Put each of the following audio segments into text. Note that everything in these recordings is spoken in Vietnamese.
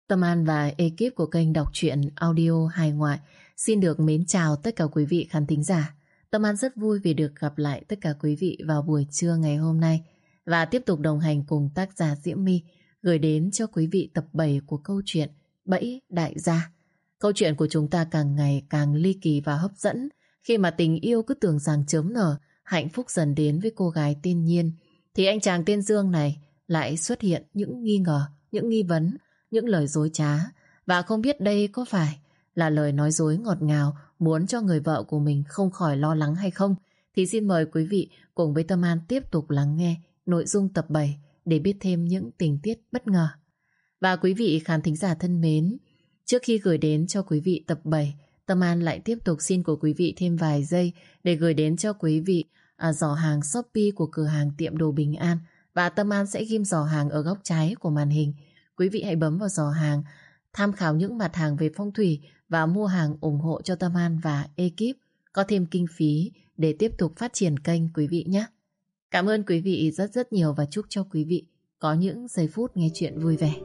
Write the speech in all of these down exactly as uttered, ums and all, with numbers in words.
Tâm An và ekip của kênh đọc truyện audio hài ngoại xin được mến chào tất cả quý vị khán thính giả. Tâm An rất vui vì được gặp lại tất cả quý vị vào buổi trưa ngày hôm nay và tiếp tục đồng hành cùng tác giả Diễm My gửi đến cho quý vị tập bảy của câu chuyện Bẫy Đại Gia. Câu chuyện của chúng ta càng ngày càng ly kỳ và hấp dẫn khi mà tình yêu cứ tưởng rằng chớm nở, hạnh phúc dần đến với cô gái tên Nhiên, thì anh chàng tên Dương này lại xuất hiện những nghi ngờ, những nghi vấn, những lời dối trá, và không biết đây có phải là lời nói dối ngọt ngào muốn cho người vợ của mình không khỏi lo lắng hay không. Thì xin mời quý vị cùng với Tâm An tiếp tục lắng nghe nội dung tập bảy để biết thêm những tình tiết bất ngờ. Và quý vị khán thính giả thân mến, trước khi gửi đến cho quý vị tập bảy, Tâm An lại tiếp tục xin của quý vị thêm vài giây để gửi đến cho quý vị à, giỏ hàng Shopee của cửa hàng tiệm đồ Bình An. Và Tâm An sẽ ghim giỏ hàng ở góc trái của màn hình. Quý vị hãy bấm vào giỏ hàng, tham khảo những mặt hàng về phong thủy và mua hàng ủng hộ cho Tâm An và ekip có thêm kinh phí để tiếp tục phát triển kênh quý vị nhé. Cảm ơn quý vị rất rất nhiều và chúc cho quý vị có những giây phút nghe chuyện vui vẻ.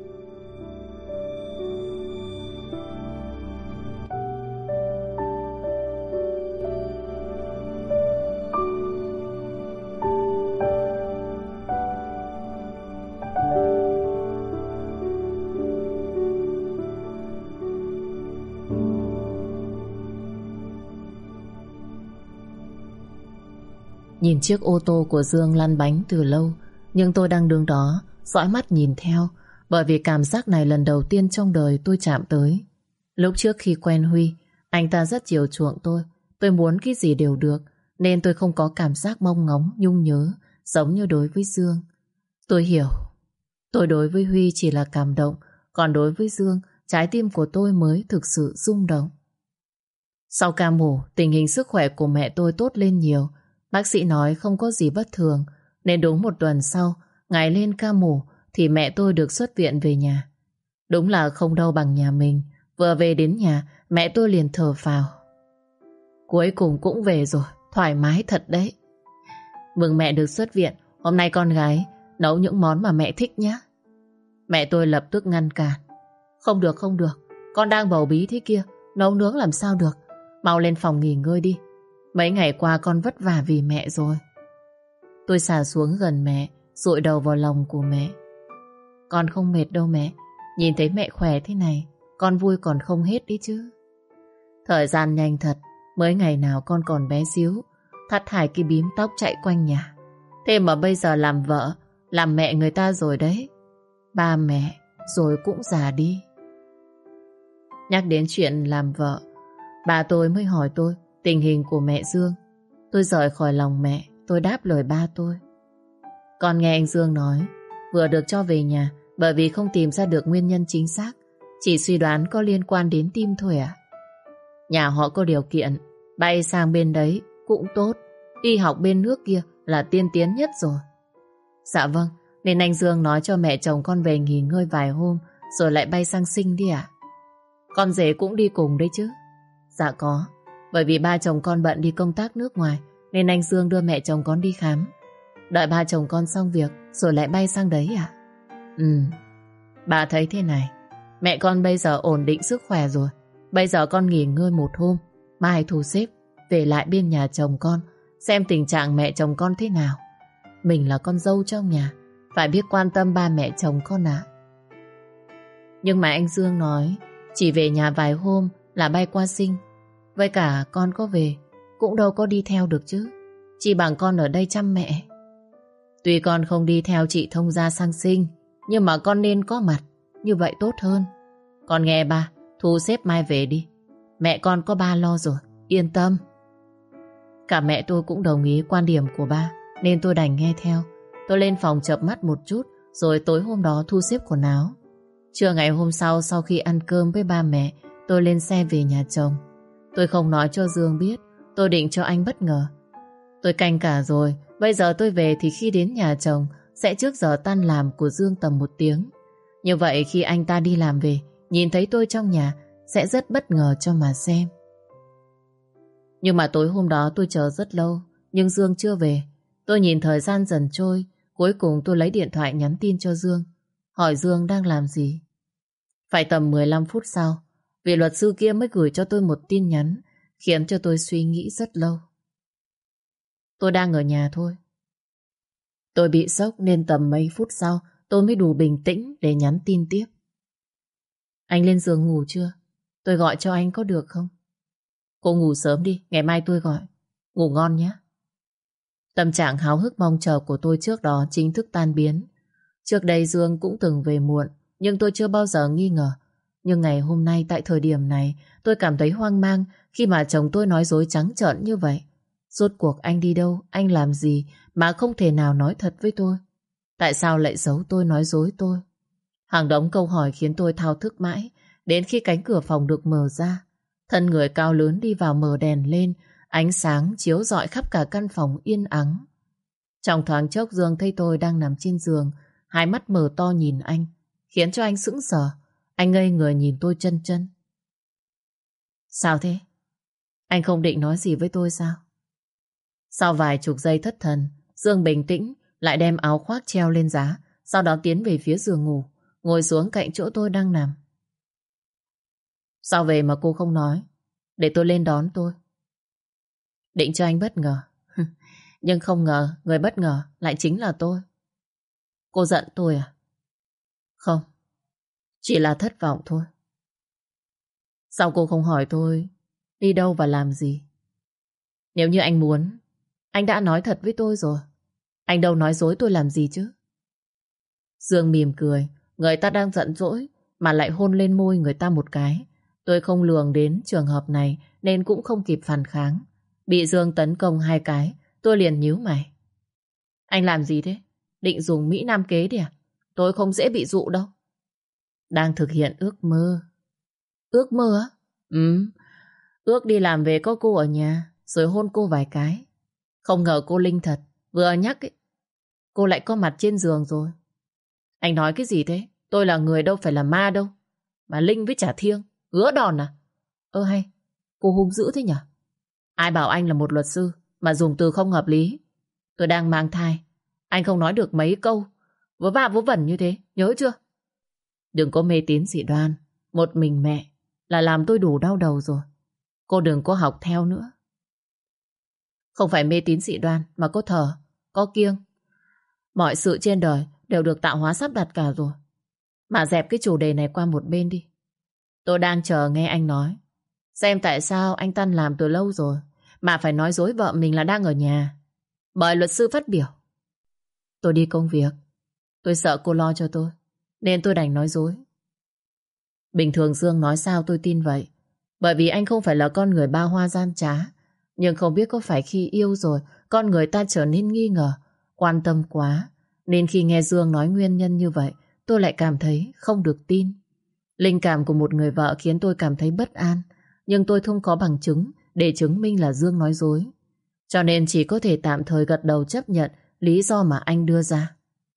Nhìn chiếc ô tô của Dương lăn bánh từ lâu, nhưng tôi đang đứng đó dõi mắt nhìn theo, bởi vì cảm giác này lần đầu tiên trong đời tôi chạm tới. Lúc trước khi quen Huy, anh ta rất chiều chuộng tôi. Tôi muốn cái gì đều được, nên tôi không có cảm giác mong ngóng, nhung nhớ giống như đối với Dương. Tôi hiểu, tôi đối với Huy chỉ là cảm động, còn đối với Dương, trái tim của tôi mới thực sự rung động. Sau ca mổ, tình hình sức khỏe của mẹ tôi tốt lên nhiều. Bác sĩ nói không có gì bất thường, nên đúng một tuần sau, ngày lên ca mổ thì mẹ tôi được xuất viện về nhà. Đúng là không đâu bằng nhà mình. Vừa về đến nhà, mẹ tôi liền thở phào. Cuối cùng cũng về rồi, thoải mái thật đấy. Mừng mẹ được xuất viện, hôm nay con gái nấu những món mà mẹ thích nhé. Mẹ tôi lập tức ngăn cản. Không được, không được, con đang bầu bí thế kia, nấu nướng làm sao được. Mau lên phòng nghỉ ngơi đi. Mấy ngày qua con vất vả vì mẹ rồi. Tôi xà xuống gần mẹ, dụi đầu vào lòng của mẹ. Con không mệt đâu mẹ. Nhìn thấy mẹ khỏe thế này, con vui còn không hết đấy chứ. Thời gian nhanh thật. Mới ngày nào con còn bé xíu, thắt hai cái bím tóc chạy quanh nhà. Thế mà bây giờ làm vợ, làm mẹ người ta rồi đấy. Ba mẹ rồi cũng già đi. Nhắc đến chuyện làm vợ, bà tôi mới hỏi tôi tình hình của mẹ Dương. Tôi rời khỏi lòng mẹ, tôi đáp lời ba tôi. Con nghe anh Dương nói, vừa được cho về nhà bởi vì không tìm ra được nguyên nhân chính xác, chỉ suy đoán có liên quan đến tim thôi à? Nhà họ có điều kiện, bay sang bên đấy cũng tốt, y học bên nước kia là tiên tiến nhất rồi. Dạ vâng, nên anh Dương nói cho mẹ chồng con về nghỉ ngơi vài hôm rồi lại bay sang sinh đi ạ. Con rể cũng đi cùng đấy chứ? Dạ có. Bởi vì ba chồng con bận đi công tác nước ngoài, nên anh Dương đưa mẹ chồng con đi khám. Đợi ba chồng con xong việc rồi lại bay sang đấy à? Ừ. Bà thấy thế này, mẹ con bây giờ ổn định sức khỏe rồi. Bây giờ con nghỉ ngơi một hôm, mai thu xếp về lại bên nhà chồng con, xem tình trạng mẹ chồng con thế nào. Mình là con dâu trong nhà, phải biết quan tâm ba mẹ chồng con ạ. Nhưng mà anh Dương nói chỉ về nhà vài hôm là bay qua sinh. Với cả con có về cũng đâu có đi theo được chứ. Chỉ bằng con ở đây chăm mẹ. Tuy con không đi theo chị thông gia sang sinh, nhưng mà con nên có mặt, như vậy tốt hơn. Con nghe ba, thu xếp mai về đi. Mẹ con có ba lo rồi, yên tâm. Cả mẹ tôi cũng đồng ý quan điểm của ba, nên tôi đành nghe theo. Tôi lên phòng chợp mắt một chút, rồi tối hôm đó thu xếp quần áo. Trưa ngày hôm sau, sau khi ăn cơm với ba mẹ, tôi lên xe về nhà chồng. Tôi không nói cho Dương biết, tôi định cho anh bất ngờ. Tôi canh cả rồi, bây giờ tôi về thì khi đến nhà chồng sẽ trước giờ tan làm của Dương tầm một tiếng. Như vậy khi anh ta đi làm về, nhìn thấy tôi trong nhà sẽ rất bất ngờ cho mà xem. Nhưng mà tối hôm đó tôi chờ rất lâu, nhưng Dương chưa về. Tôi nhìn thời gian dần trôi, cuối cùng tôi lấy điện thoại nhắn tin cho Dương, hỏi Dương đang làm gì. Phải tầm mười lăm phút sau, vị luật sư kia mới gửi cho tôi một tin nhắn khiến cho tôi suy nghĩ rất lâu. Tôi đang ở nhà thôi. Tôi bị sốc nên tầm mấy phút sau tôi mới đủ bình tĩnh để nhắn tin tiếp. Anh lên giường ngủ chưa? Tôi gọi cho anh có được không? Cô ngủ sớm đi, ngày mai tôi gọi. Ngủ ngon nhé. Tâm trạng háo hức mong chờ của tôi trước đó chính thức tan biến. Trước đây Dương cũng từng về muộn, nhưng tôi chưa bao giờ nghi ngờ. Nhưng ngày hôm nay tại thời điểm này, tôi cảm thấy hoang mang khi mà chồng tôi nói dối trắng trợn như vậy. Rốt cuộc anh đi đâu, anh làm gì mà không thể nào nói thật với tôi? Tại sao lại giấu tôi, nói dối tôi? Hàng đống câu hỏi khiến tôi thao thức mãi, đến khi cánh cửa phòng được mở ra. Thân người cao lớn đi vào mở đèn lên, ánh sáng chiếu rọi khắp cả căn phòng yên ắng. Trong thoáng chốc Dương thấy tôi đang nằm trên giường, hai mắt mở to nhìn anh, khiến cho anh sững sờ. Anh ngây người nhìn tôi chân chân. Sao thế? Anh không định nói gì với tôi sao? Sau vài chục giây thất thần, Dương bình tĩnh lại đem áo khoác treo lên giá, sau đó tiến về phía giường ngủ, ngồi xuống cạnh chỗ tôi đang nằm. Sao về mà cô không nói? Để tôi lên đón tôi. Định cho anh bất ngờ. Nhưng không ngờ người bất ngờ lại chính là tôi. Cô giận tôi à? Không, chỉ là thất vọng thôi. Sao cô không hỏi tôi đi đâu và làm gì? Nếu như anh muốn, anh đã nói thật với tôi rồi. Anh đâu nói dối tôi làm gì chứ? Dương mỉm cười. Người ta đang giận dỗi mà lại hôn lên môi người ta một cái. Tôi không lường đến trường hợp này nên cũng không kịp phản kháng. Bị Dương tấn công hai cái, tôi liền nhíu mày. Anh làm gì thế? Định dùng Mỹ Nam kế đi à? Tôi không dễ bị dụ đâu. Đang thực hiện ước mơ. Ước mơ á? Ừ. Ước đi làm về có cô ở nhà, rồi hôn cô vài cái. Không ngờ cô linh thật. Vừa nhắc ấy, cô lại có mặt trên giường rồi. Anh nói cái gì thế? Tôi là người đâu phải là ma đâu. Mà linh với chả thiêng, gỡ đòn à? Ơ hay, cô hung dữ thế nhỉ? Ai bảo anh là một luật sư mà dùng từ không hợp lý? Tôi đang mang thai. Anh không nói được mấy câu vớ va vớ vẩn như thế, nhớ chưa? Đừng có mê tín dị đoan. Một mình mẹ là làm tôi đủ đau đầu rồi. Cô đừng có học theo nữa. Không phải mê tín dị đoan mà có thờ, có kiêng. Mọi sự trên đời đều được tạo hóa sắp đặt cả rồi. Mà dẹp cái chủ đề này qua một bên đi. Tôi đang chờ nghe anh nói. Xem tại sao anh tan làm từ lâu rồi mà phải nói dối vợ mình là đang ở nhà. Mời luật sư phát biểu. Tôi đi công việc. Tôi sợ cô lo cho tôi nên tôi đành nói dối. Bình thường Dương nói sao tôi tin vậy. Bởi vì anh không phải là con người ba hoa gian trá. Nhưng không biết có phải khi yêu rồi con người ta trở nên nghi ngờ, quan tâm quá, nên khi nghe Dương nói nguyên nhân như vậy tôi lại cảm thấy không được tin. Linh cảm của một người vợ khiến tôi cảm thấy bất an. Nhưng tôi không có bằng chứng để chứng minh là Dương nói dối. Cho nên chỉ có thể tạm thời gật đầu chấp nhận lý do mà anh đưa ra.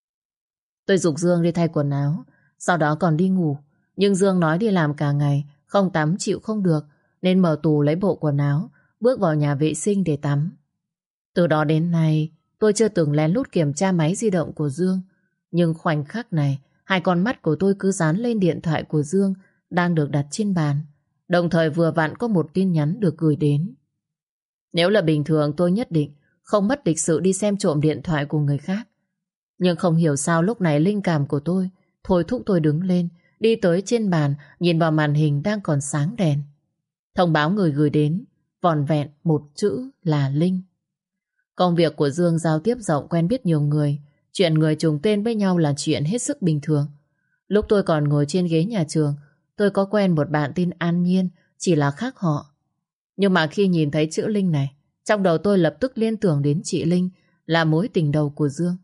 Tôi giục Dương đi thay quần áo, sau đó còn đi ngủ. Nhưng Dương nói đi làm cả ngày, không tắm chịu không được, nên mở tủ lấy bộ quần áo, bước vào nhà vệ sinh để tắm. Từ đó đến nay, tôi chưa từng lén lút kiểm tra máy di động của Dương. Nhưng khoảnh khắc này, hai con mắt của tôi cứ dán lên điện thoại của Dương đang được đặt trên bàn. Đồng thời vừa vặn có một tin nhắn được gửi đến. Nếu là bình thường tôi nhất định không mất lịch sự đi xem trộm điện thoại của người khác. Nhưng không hiểu sao lúc này linh cảm của tôi thôi thúc tôi đứng lên, đi tới trên bàn, nhìn vào màn hình đang còn sáng đèn. Thông báo người gửi đến, vỏn vẹn một chữ là Linh. Công việc của Dương giao tiếp rộng, quen biết nhiều người. Chuyện người trùng tên với nhau là chuyện hết sức bình thường. Lúc tôi còn ngồi trên ghế nhà trường, tôi có quen một bạn tên An Nhiên, chỉ là khác họ. Nhưng mà khi nhìn thấy chữ Linh này, trong đầu tôi lập tức liên tưởng đến chị Linh là mối tình đầu của Dương.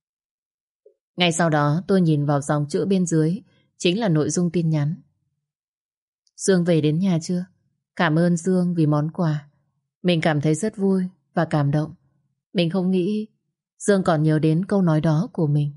Ngay sau đó tôi nhìn vào dòng chữ bên dưới, chính là nội dung tin nhắn. Dương về đến nhà chưa? Cảm ơn Dương vì món quà. Mình cảm thấy rất vui và cảm động. Mình không nghĩ Dương còn nhớ đến câu nói đó của mình.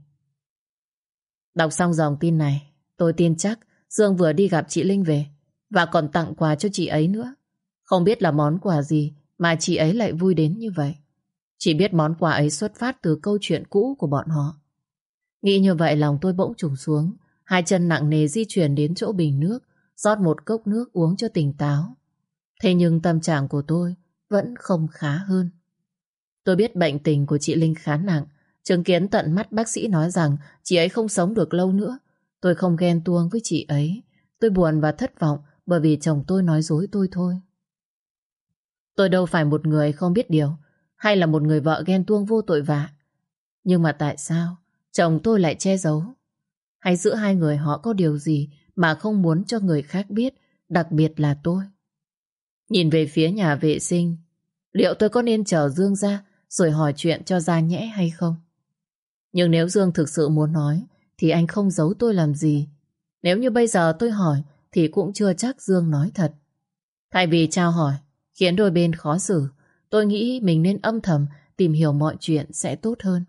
Đọc xong dòng tin này, tôi tin chắc Dương vừa đi gặp chị Linh về và còn tặng quà cho chị ấy nữa. Không biết là món quà gì mà chị ấy lại vui đến như vậy. Chỉ biết món quà ấy xuất phát từ câu chuyện cũ của bọn họ. Nghĩ như vậy lòng tôi bỗng trùng xuống, Hai chân nặng nề di chuyển đến chỗ bình nước, rót một cốc nước uống cho tỉnh táo. Thế nhưng tâm trạng của tôi vẫn không khá hơn. Tôi biết bệnh tình của chị Linh khá nặng, chứng kiến tận mắt bác sĩ nói rằng chị ấy không sống được lâu nữa. Tôi không ghen tuông với chị ấy. Tôi buồn và thất vọng bởi vì chồng tôi nói dối tôi thôi. Tôi đâu phải một người không biết điều, hay là một người vợ ghen tuông vô tội vạ. Nhưng mà tại sao chồng tôi lại che giấu? Hay giữa hai người họ có điều gì mà không muốn cho người khác biết, đặc biệt là tôi? Nhìn về phía nhà vệ sinh, liệu tôi có nên chờ Dương ra rồi hỏi chuyện cho ra nhẽ hay không? Nhưng nếu Dương thực sự muốn nói thì anh không giấu tôi làm gì. Nếu như bây giờ tôi hỏi thì cũng chưa chắc Dương nói thật. Thay vì trao hỏi khiến đôi bên khó xử, tôi nghĩ mình nên âm thầm tìm hiểu mọi chuyện sẽ tốt hơn.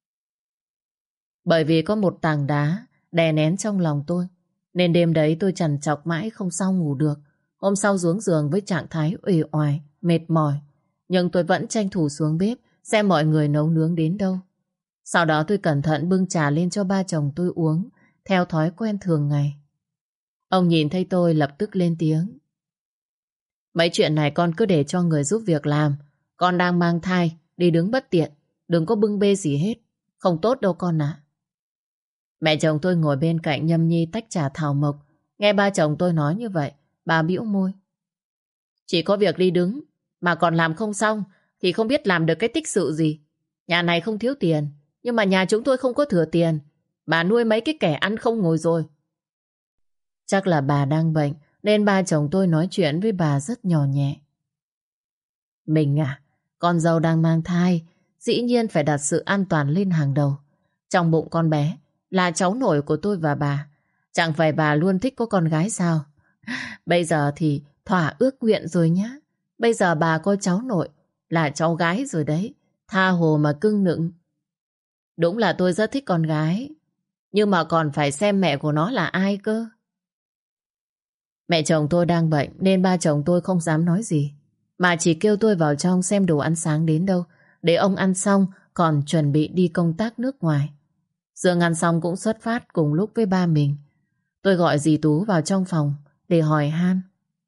Bởi vì có một tảng đá đè nén trong lòng tôi, nên đêm đấy tôi trằn trọc mãi không sao ngủ được. Hôm sau xuống giường với trạng thái uể oải, mệt mỏi, nhưng tôi vẫn tranh thủ xuống bếp xem mọi người nấu nướng đến đâu. Sau đó tôi cẩn thận bưng trà lên cho ba chồng tôi uống, theo thói quen thường ngày. Ông nhìn thấy tôi lập tức lên tiếng. Mấy chuyện này con cứ để cho người giúp việc làm. Con đang mang thai, đi đứng bất tiện, đừng có bưng bê gì hết. Không tốt đâu con ạ. Mẹ chồng tôi ngồi bên cạnh nhâm nhi tách trà thảo mộc. Nghe ba chồng tôi nói như vậy, bà bĩu môi. Chỉ có việc đi đứng, mà còn làm không xong, thì không biết làm được cái tích sự gì. Nhà này không thiếu tiền, nhưng mà nhà chúng tôi không có thừa tiền. Bà nuôi mấy cái kẻ ăn không ngồi rồi. Chắc là bà đang bệnh, nên ba chồng tôi nói chuyện với bà rất nhỏ nhẹ. Mình à, con dâu đang mang thai, dĩ nhiên phải đặt sự an toàn lên hàng đầu. Trong bụng con bé là cháu nội của tôi và bà. Chẳng phải bà luôn thích có con gái sao? Bây giờ thì thỏa ước nguyện rồi nhá. Bây giờ bà có cháu nội là cháu gái rồi đấy. Tha hồ mà cưng nựng. Đúng là tôi rất thích con gái, nhưng mà còn phải xem mẹ của nó là ai cơ. Mẹ chồng tôi đang bệnh nên ba chồng tôi không dám nói gì, mà chỉ kêu tôi vào trong xem đồ ăn sáng đến đâu, để ông ăn xong còn chuẩn bị đi công tác nước ngoài. Dương ăn xong cũng xuất phát cùng lúc với ba mình. Tôi gọi dì Tú vào trong phòng để hỏi han.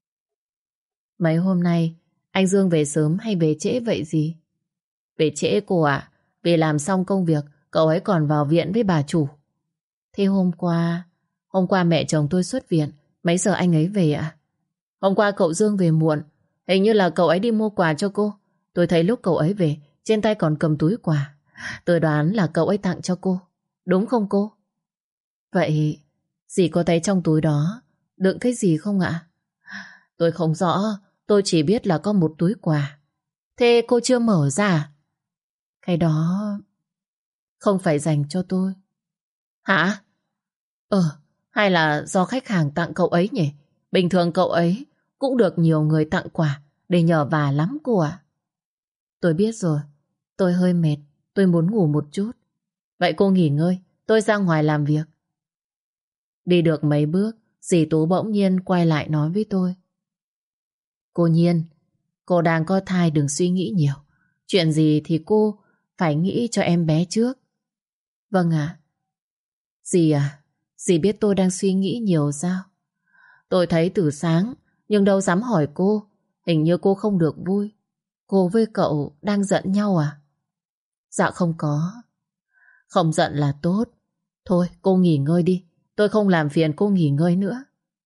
Mấy hôm nay anh Dương về sớm hay về trễ vậy gì? Về trễ cô ạ. Vì làm xong công việc cậu ấy còn vào viện với bà chủ. Thế hôm qua Hôm qua mẹ chồng tôi xuất viện, mấy giờ anh ấy về ạ? Hôm qua cậu Dương về muộn, hình như là cậu ấy đi mua quà cho cô. Tôi thấy lúc cậu ấy về, trên tay còn cầm túi quà. Tôi đoán là cậu ấy tặng cho cô, đúng không cô? Vậy dì có thấy trong túi đó đựng cái gì không ạ? Tôi không rõ, tôi chỉ biết là có một túi quà. Thế cô chưa mở ra à? Cái đó không phải dành cho tôi. Hả? Ờ, hay là do khách hàng tặng cậu ấy nhỉ? Bình thường cậu ấy cũng được nhiều người tặng quà để nhờ vả lắm cô ạ. Tôi biết rồi, tôi hơi mệt, tôi muốn ngủ một chút. Vậy cô nghỉ ngơi, tôi ra ngoài làm việc. Đi được mấy bước, dì Tú bỗng nhiên quay lại nói với tôi. Cô Nhiên, cô đang có thai, đừng suy nghĩ nhiều. Chuyện gì thì cô phải nghĩ cho em bé trước. Vâng ạ. Dì à, dì biết tôi đang suy nghĩ nhiều sao? Tôi thấy từ sáng, nhưng đâu dám hỏi cô. Hình như cô không được vui. Cô với cậu đang giận nhau à? Dạ không có. Không giận là tốt. Thôi cô nghỉ ngơi đi, tôi không làm phiền cô nghỉ ngơi nữa.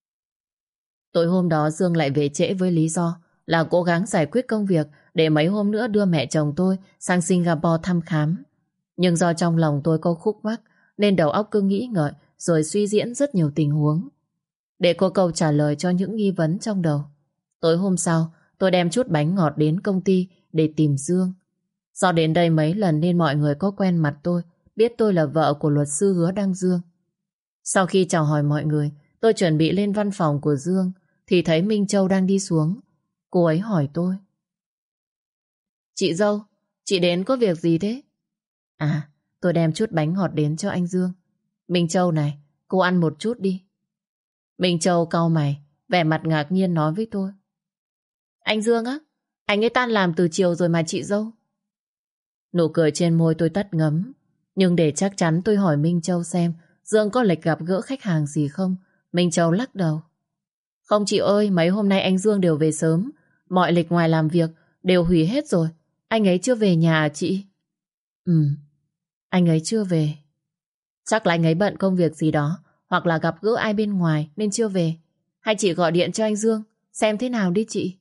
Tối hôm đó Dương lại về trễ với lý do là cố gắng giải quyết công việc để mấy hôm nữa đưa mẹ chồng tôi sang Singapore thăm khám. Nhưng do trong lòng tôi có khúc mắc nên đầu óc cứ nghĩ ngợi rồi suy diễn rất nhiều tình huống để có câu trả lời cho những nghi vấn trong đầu. Tối hôm sau tôi đem chút bánh ngọt đến công ty để tìm Dương. Do đến đây mấy lần nên mọi người có quen mặt tôi, biết tôi là vợ của luật sư Hứa Đăng Dương. Sau khi chào hỏi mọi người, tôi chuẩn bị lên văn phòng của Dương thì thấy Minh Châu đang đi xuống. Cô ấy hỏi tôi. Chị dâu, chị đến có việc gì thế? À, tôi đem chút bánh ngọt đến cho anh Dương. Minh Châu này, cô ăn một chút đi. Minh Châu cau mày, vẻ mặt ngạc nhiên nói với tôi. Anh Dương á? Anh ấy tan làm từ chiều rồi mà chị dâu. Nụ cười trên môi tôi tắt ngấm. Nhưng để chắc chắn tôi hỏi Minh Châu xem Dương có lịch gặp gỡ khách hàng gì không? Minh Châu lắc đầu. Không chị ơi, mấy hôm nay anh Dương đều về sớm. Mọi lịch ngoài làm việc đều hủy hết rồi. Anh ấy chưa về nhà à chị? Ừ, anh ấy chưa về. Chắc là anh ấy bận công việc gì đó, hoặc là gặp gỡ ai bên ngoài nên chưa về. Hay chị gọi điện cho anh Dương xem thế nào đi chị.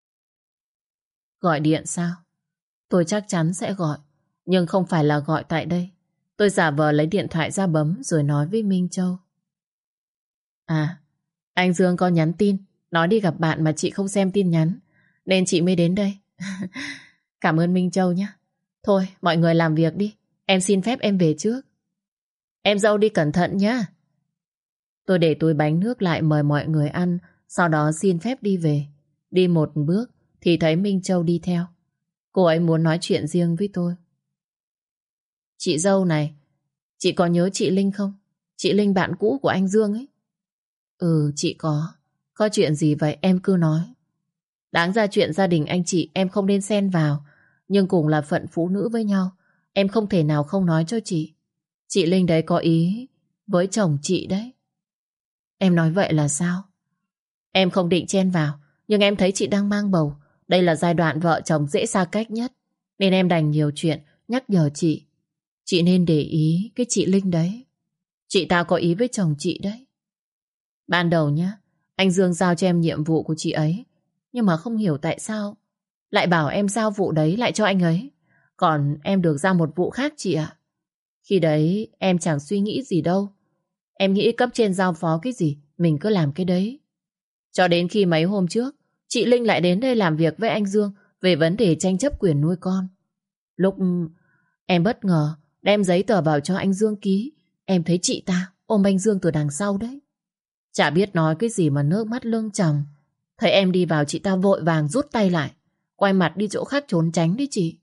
Gọi điện sao? Tôi chắc chắn sẽ gọi, nhưng không phải là gọi tại đây. Tôi giả vờ lấy điện thoại ra bấm rồi nói với Minh Châu. À, anh Dương có nhắn tin nói đi gặp bạn mà chị không xem tin nhắn, nên chị mới đến đây. Cảm ơn Minh Châu nhé. Thôi, mọi người làm việc đi. Em xin phép em về trước. Em dâu đi cẩn thận nhá. Tôi để túi bánh nước lại mời mọi người ăn, sau đó xin phép đi về. Đi một bước thì thấy Minh Châu đi theo. Cô ấy muốn nói chuyện riêng với tôi. Chị dâu này, chị có nhớ chị Linh không? Chị Linh bạn cũ của anh Dương ấy. Ừ, chị có. Có chuyện gì vậy em cứ nói. Đáng ra chuyện gia đình anh chị em không nên xen vào, nhưng cùng là phận phụ nữ với nhau, em không thể nào không nói cho chị. Chị Linh đấy có ý với chồng chị đấy. Em nói vậy là sao? Em không định chen vào, nhưng em thấy chị đang mang bầu. Đây là giai đoạn vợ chồng dễ xa cách nhất, nên em đành nhiều chuyện nhắc nhở chị. Chị nên để ý cái chị Linh đấy. Chị ta có ý với chồng chị đấy. Ban đầu nhá, anh Dương giao cho em nhiệm vụ của chị ấy, nhưng mà không hiểu tại sao lại bảo em giao vụ đấy lại cho anh ấy, còn em được giao một vụ khác chị ạ. Khi đấy em chẳng suy nghĩ gì đâu. Em nghĩ cấp trên giao phó cái gì mình cứ làm cái đấy. Cho đến khi mấy hôm trước chị Linh lại đến đây làm việc với anh Dương về vấn đề tranh chấp quyền nuôi con. Lúc em bất ngờ đem giấy tờ vào cho anh Dương ký, em thấy chị ta ôm anh Dương từ đằng sau đấy. Chả biết nói cái gì mà nước mắt lưng tròng. Thấy em đi vào chị ta vội vàng rút tay lại, quay mặt đi chỗ khác trốn tránh đấy chị.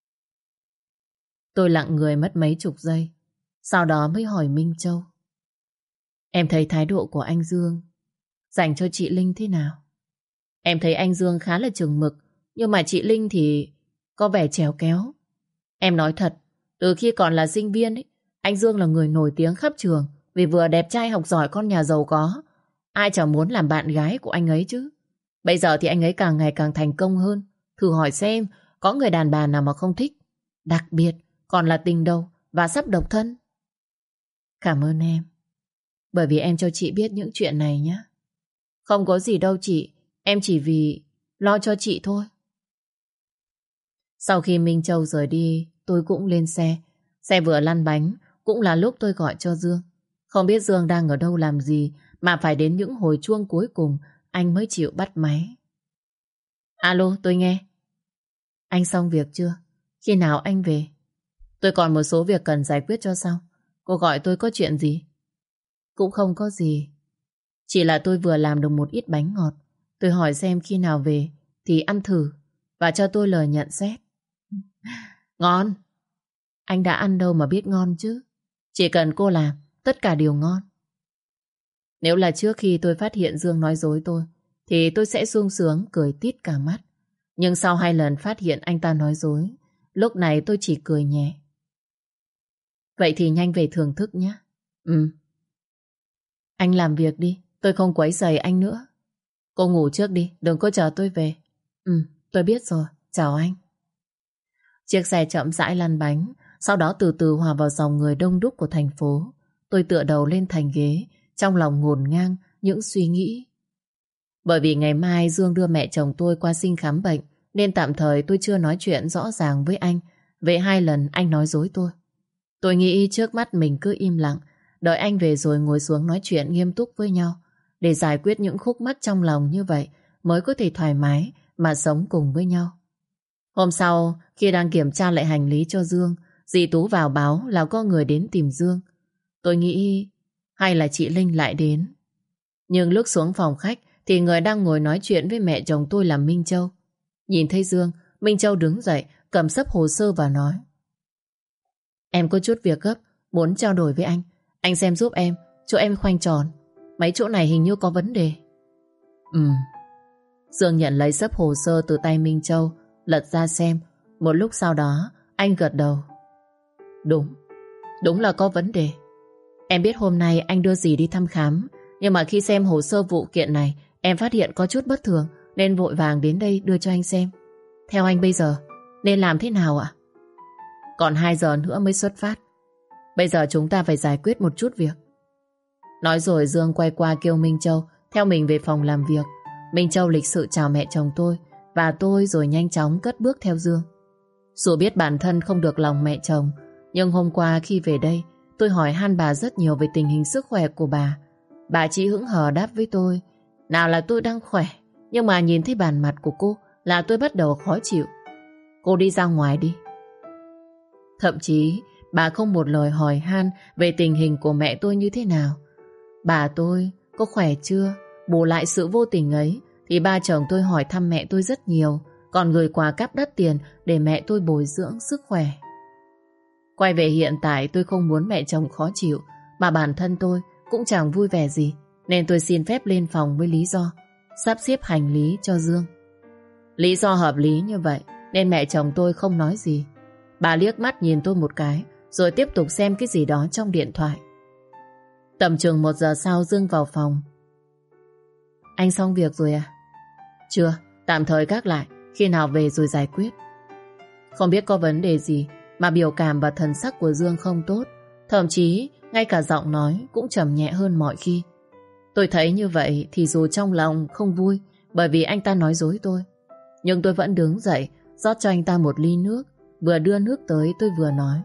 Tôi lặng người mất mấy chục giây, sau đó mới hỏi Minh Châu. Em thấy thái độ của anh Dương dành cho chị Linh thế nào? Em thấy anh Dương khá là chừng mực, nhưng mà chị Linh thì có vẻ trèo kéo. Em nói thật, từ khi còn là sinh viên ấy, anh Dương là người nổi tiếng khắp trường vì vừa đẹp trai học giỏi con nhà giàu có. Ai chẳng muốn làm bạn gái của anh ấy chứ. Bây giờ thì anh ấy càng ngày càng thành công hơn. Thử hỏi xem có người đàn bà nào mà không thích. Đặc biệt còn là tình đầu và sắp độc thân. Cảm ơn em, bởi vì em cho chị biết những chuyện này nhé. Không có gì đâu chị, em chỉ vì lo cho chị thôi. Sau khi Minh Châu rời đi, tôi cũng lên xe. Xe vừa lăn bánh, cũng là lúc tôi gọi cho Dương. Không biết Dương đang ở đâu làm gì, mà phải đến những hồi chuông cuối cùng anh mới chịu bắt máy. Alo, tôi nghe. Anh xong việc chưa? Khi nào anh về? Tôi còn một số việc cần giải quyết cho xong. Cô gọi tôi có chuyện gì? Cũng không có gì. Chỉ là tôi vừa làm được một ít bánh ngọt. Tôi hỏi xem khi nào về thì ăn thử và cho tôi lời nhận xét. Ngon. Anh đã ăn đâu mà biết ngon chứ. Chỉ cần cô làm, tất cả đều ngon. Nếu là trước khi tôi phát hiện Dương nói dối tôi, thì tôi sẽ sung sướng cười tít cả mắt. Nhưng sau hai lần phát hiện anh ta nói dối, lúc này tôi chỉ cười nhẹ. Vậy thì nhanh về thưởng thức nhé. Ừ. Anh làm việc đi, tôi không quấy rầy anh nữa. Cô ngủ trước đi, đừng có chờ tôi về. Ừ, tôi biết rồi, chào anh. Chiếc xe chậm rãi lăn bánh, sau đó từ từ hòa vào dòng người đông đúc của thành phố. Tôi tựa đầu lên thành ghế, trong lòng ngổn ngang những suy nghĩ. Bởi vì ngày mai Dương đưa mẹ chồng tôi qua sinh khám bệnh, nên tạm thời tôi chưa nói chuyện rõ ràng với anh về hai lần anh nói dối tôi. Tôi nghĩ trước mắt mình cứ im lặng, đợi anh về rồi ngồi xuống nói chuyện nghiêm túc với nhau, để giải quyết những khúc mắc trong lòng, như vậy mới có thể thoải mái mà sống cùng với nhau. Hôm sau, khi đang kiểm tra lại hành lý cho Dương, dì Tú vào báo là có người đến tìm Dương. Tôi nghĩ hay là chị Linh lại đến. Nhưng lúc xuống phòng khách thì người đang ngồi nói chuyện với mẹ chồng tôi là Minh Châu. Nhìn thấy Dương, Minh Châu đứng dậy, cầm xấp hồ sơ và nói: Em có chút việc gấp, muốn trao đổi với anh. Anh xem giúp em, chỗ em khoanh tròn. Mấy chỗ này hình như có vấn đề. Ừ. Dương nhận lấy xấp hồ sơ từ tay Minh Châu, lật ra xem. Một lúc sau đó, anh gật đầu. Đúng, đúng là có vấn đề. Em biết hôm nay anh đưa dì đi thăm khám, nhưng mà khi xem hồ sơ vụ kiện này, em phát hiện có chút bất thường, nên vội vàng đến đây đưa cho anh xem. Theo anh bây giờ, nên làm thế nào ạ? Còn hai giờ nữa mới xuất phát. Bây giờ chúng ta phải giải quyết một chút việc. Nói rồi Dương quay qua kêu Minh Châu theo mình về phòng làm việc. Minh Châu lịch sự chào mẹ chồng tôi và tôi rồi nhanh chóng cất bước theo Dương. Dù biết bản thân không được lòng mẹ chồng, nhưng hôm qua khi về đây, tôi hỏi han bà rất nhiều về tình hình sức khỏe của bà. Bà chỉ hững hờ đáp với tôi, nào là tôi đang khỏe, nhưng mà nhìn thấy bản mặt của cô là tôi bắt đầu khó chịu. Cô đi ra ngoài đi. Thậm chí bà không một lời hỏi han về tình hình của mẹ tôi như thế nào. Bà tôi có khỏe chưa? Bù lại sự vô tình ấy thì ba chồng tôi hỏi thăm mẹ tôi rất nhiều, còn gửi quà cáp đắt tiền để mẹ tôi bồi dưỡng sức khỏe. Quay về hiện tại, tôi không muốn mẹ chồng khó chịu, mà bản thân tôi cũng chẳng vui vẻ gì, nên tôi xin phép lên phòng với lý do sắp xếp hành lý cho Dương. Lý do hợp lý như vậy nên mẹ chồng tôi không nói gì. Bà liếc mắt nhìn tôi một cái rồi tiếp tục xem cái gì đó trong điện thoại. Tầm chừng một giờ sau Dương vào phòng. Anh xong việc rồi à? Chưa, tạm thời gác lại, khi nào về rồi giải quyết. Không biết có vấn đề gì mà biểu cảm và thần sắc của Dương không tốt, thậm chí ngay cả giọng nói cũng trầm nhẹ hơn mọi khi. Tôi thấy như vậy thì dù trong lòng không vui bởi vì anh ta nói dối tôi, nhưng tôi vẫn đứng dậy rót cho anh ta một ly nước. Vừa đưa nước tới tôi vừa nói,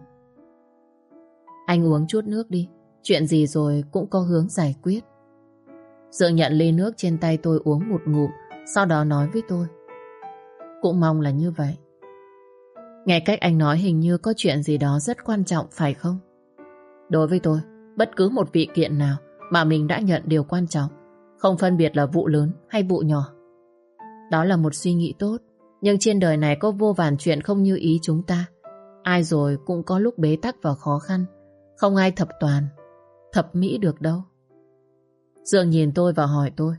anh uống chút nước đi, chuyện gì rồi cũng có hướng giải quyết. Dương nhận ly nước trên tay tôi uống một ngụm, sau đó nói với tôi, cũng mong là như vậy. Nghe cách anh nói hình như có chuyện gì đó rất quan trọng phải không? Đối với tôi, bất cứ một vị kiện nào mà mình đã nhận đều quan trọng, không phân biệt là vụ lớn hay vụ nhỏ. Đó là một suy nghĩ tốt, nhưng trên đời này có vô vàn chuyện không như ý chúng ta. Ai rồi cũng có lúc bế tắc và khó khăn, không ai thập toàn, thập mỹ được đâu. Dương nhìn tôi và hỏi tôi,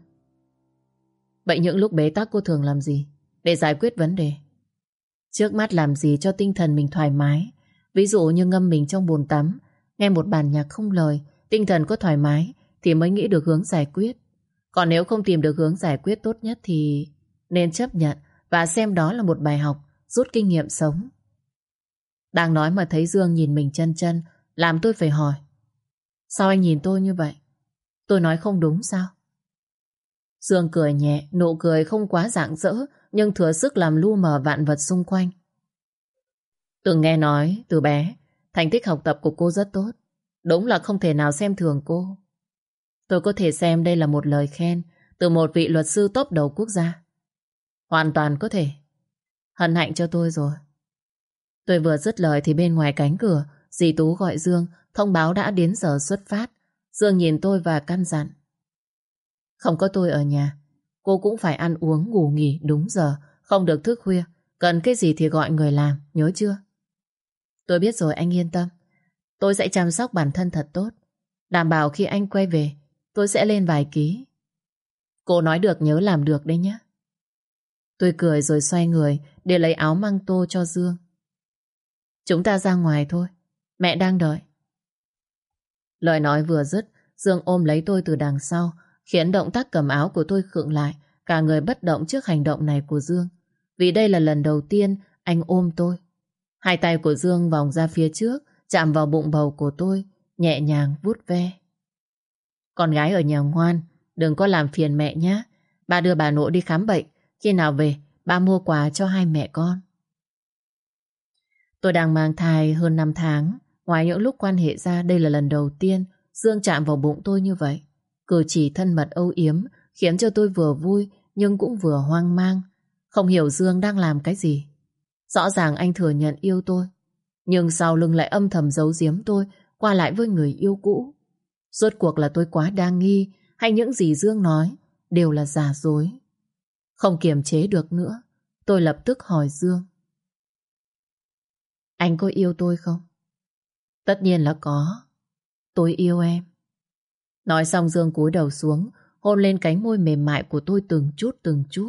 vậy những lúc bế tắc cô thường làm gì để giải quyết vấn đề? Trước mắt làm gì cho tinh thần mình thoải mái. Ví dụ như ngâm mình trong bồn tắm, nghe một bản nhạc không lời, tinh thần có thoải mái thì mới nghĩ được hướng giải quyết. Còn nếu không tìm được hướng giải quyết tốt nhất thì nên chấp nhận và xem đó là một bài học, rút kinh nghiệm sống. Đang nói mà thấy Dương nhìn mình chân chân, làm tôi phải hỏi, sao anh nhìn tôi như vậy? Tôi nói không đúng sao? Dương cười nhẹ, nụ cười không quá rạng rỡ, nhưng thừa sức làm lu mờ vạn vật xung quanh. Từng nghe nói từ bé thành tích học tập của cô rất tốt, đúng là không thể nào xem thường cô. Tôi có thể xem đây là một lời khen từ một vị luật sư top đầu quốc gia. Hoàn toàn có thể. Hân hạnh cho tôi rồi. Tôi vừa dứt lời thì bên ngoài cánh cửa dì Tú gọi Dương, thông báo đã đến giờ xuất phát. Dương nhìn tôi và căn dặn, không có tôi ở nhà, cô cũng phải ăn uống ngủ nghỉ đúng giờ, không được thức khuya. Cần cái gì thì gọi người làm, nhớ chưa? Tôi biết rồi, anh yên tâm. Tôi sẽ chăm sóc bản thân thật tốt, đảm bảo khi anh quay về tôi sẽ lên vài ký. Cô nói được nhớ làm được đấy nhé. Tôi cười rồi xoay người để lấy áo măng tô cho Dương. Chúng ta ra ngoài thôi, mẹ đang đợi. Lời nói vừa dứt, Dương ôm lấy tôi từ đằng sau, khiến động tác cầm áo của tôi khựng lại. Cả người bất động trước hành động này của Dương, vì đây là lần đầu tiên anh ôm tôi. Hai tay của Dương vòng ra phía trước, chạm vào bụng bầu của tôi, nhẹ nhàng vuốt ve. Con gái ở nhà ngoan, đừng có làm phiền mẹ nhé. Ba đưa bà nội đi khám bệnh, khi nào về ba mua quà cho hai mẹ con. Tôi đang mang thai hơn năm tháng. Ngoài những lúc quan hệ ra, đây là lần đầu tiên Dương chạm vào bụng tôi như vậy. Cử chỉ thân mật âu yếm khiến cho tôi vừa vui nhưng cũng vừa hoang mang. Không hiểu Dương đang làm cái gì. Rõ ràng anh thừa nhận yêu tôi, nhưng sau lưng lại âm thầm giấu giếm tôi qua lại với người yêu cũ. Rốt cuộc là tôi quá đa nghi, hay những gì Dương nói đều là giả dối? Không kiềm chế được nữa, tôi lập tức hỏi Dương, anh có yêu tôi không? Tất nhiên là có. Tôi yêu em. Nói xong Dương cúi đầu xuống, hôn lên cánh môi mềm mại của tôi từng chút từng chút.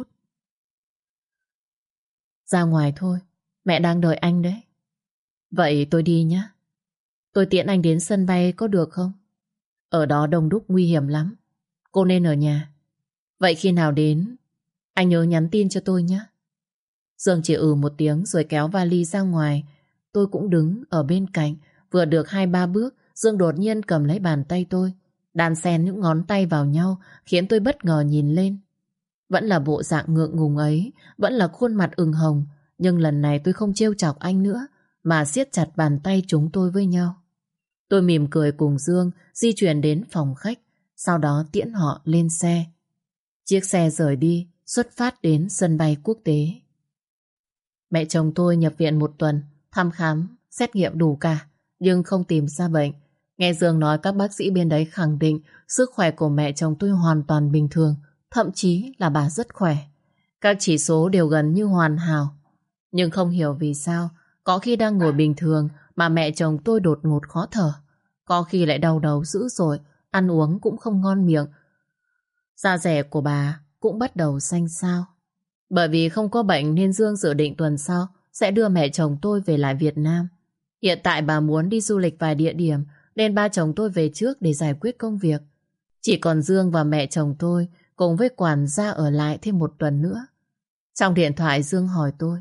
Ra ngoài thôi, mẹ đang đợi anh đấy. Vậy tôi đi nhé. Tôi tiễn anh đến sân bay có được không? Ở đó đông đúc nguy hiểm lắm. Cô nên ở nhà. Vậy khi nào đến, anh nhớ nhắn tin cho tôi nhé. Dương chỉ ừ một tiếng rồi kéo vali ra ngoài. Tôi cũng đứng ở bên cạnh. Vừa được hai ba bước, Dương đột nhiên cầm lấy bàn tay tôi, đan xen những ngón tay vào nhau, khiến tôi bất ngờ nhìn lên. Vẫn là bộ dạng ngượng ngùng ấy, vẫn là khuôn mặt ửng hồng, nhưng lần này tôi không trêu chọc anh nữa, mà siết chặt bàn tay chúng tôi với nhau. Tôi mỉm cười cùng Dương, di chuyển đến phòng khách, sau đó tiễn họ lên xe. Chiếc xe rời đi, xuất phát đến sân bay quốc tế. Mẹ chồng tôi nhập viện một tuần, thăm khám, xét nghiệm đủ cả, nhưng không tìm ra bệnh. Nghe Dương nói các bác sĩ bên đấy khẳng định sức khỏe của mẹ chồng tôi hoàn toàn bình thường, thậm chí là bà rất khỏe. Các chỉ số đều gần như hoàn hảo. Nhưng không hiểu vì sao, có khi đang ngồi bình thường mà mẹ chồng tôi đột ngột khó thở. Có khi lại đau đầu dữ dội, ăn uống cũng không ngon miệng. Da dẻ của bà cũng bắt đầu xanh xao. Bởi vì không có bệnh nên Dương dự định tuần sau sẽ đưa mẹ chồng tôi về lại Việt Nam. Hiện tại bà muốn đi du lịch vài địa điểm nên ba chồng tôi về trước để giải quyết công việc. Chỉ còn Dương và mẹ chồng tôi cùng với quản gia ở lại thêm một tuần nữa. Trong điện thoại Dương hỏi tôi: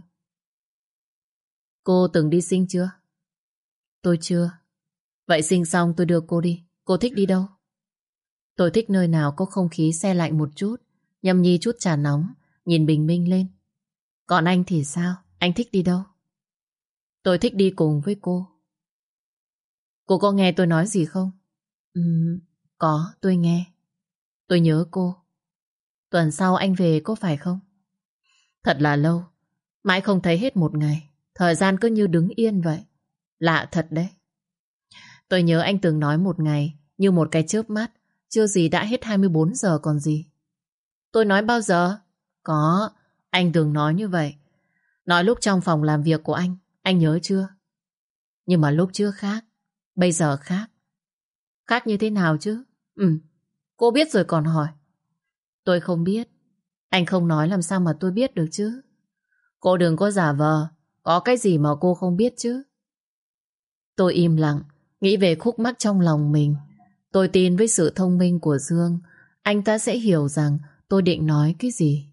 Cô từng đi sinh chưa? Tôi chưa. Vậy sinh xong tôi đưa cô đi. Cô thích đi đâu? Tôi thích nơi nào có không khí se lạnh một chút, nhâm nhi chút trà nóng, nhìn bình minh lên. Còn anh thì sao? Anh thích đi đâu? Tôi thích đi cùng với cô. Cô có nghe tôi nói gì không? Ừm, có, tôi nghe. Tôi nhớ cô. Tuần sau anh về có phải không? Thật là lâu, mãi không thấy hết một ngày. Thời gian cứ như đứng yên vậy. Lạ thật đấy. Tôi nhớ anh từng nói một ngày như một cái chớp mắt, chưa gì đã hết hai mươi bốn giờ còn gì. Tôi nói bao giờ? Có, anh từng nói như vậy. Nói lúc trong phòng làm việc của anh, anh nhớ chưa? Nhưng mà lúc trước khác, bây giờ khác. Khác như thế nào chứ? Ừ, cô biết rồi còn hỏi. Tôi không biết. Anh không nói làm sao mà tôi biết được chứ? Cô đừng có giả vờ. Có cái gì mà cô không biết chứ? Tôi im lặng, nghĩ về khúc mắc trong lòng mình. Tôi tin với sự thông minh của Dương, anh ta sẽ hiểu rằng tôi định nói cái gì.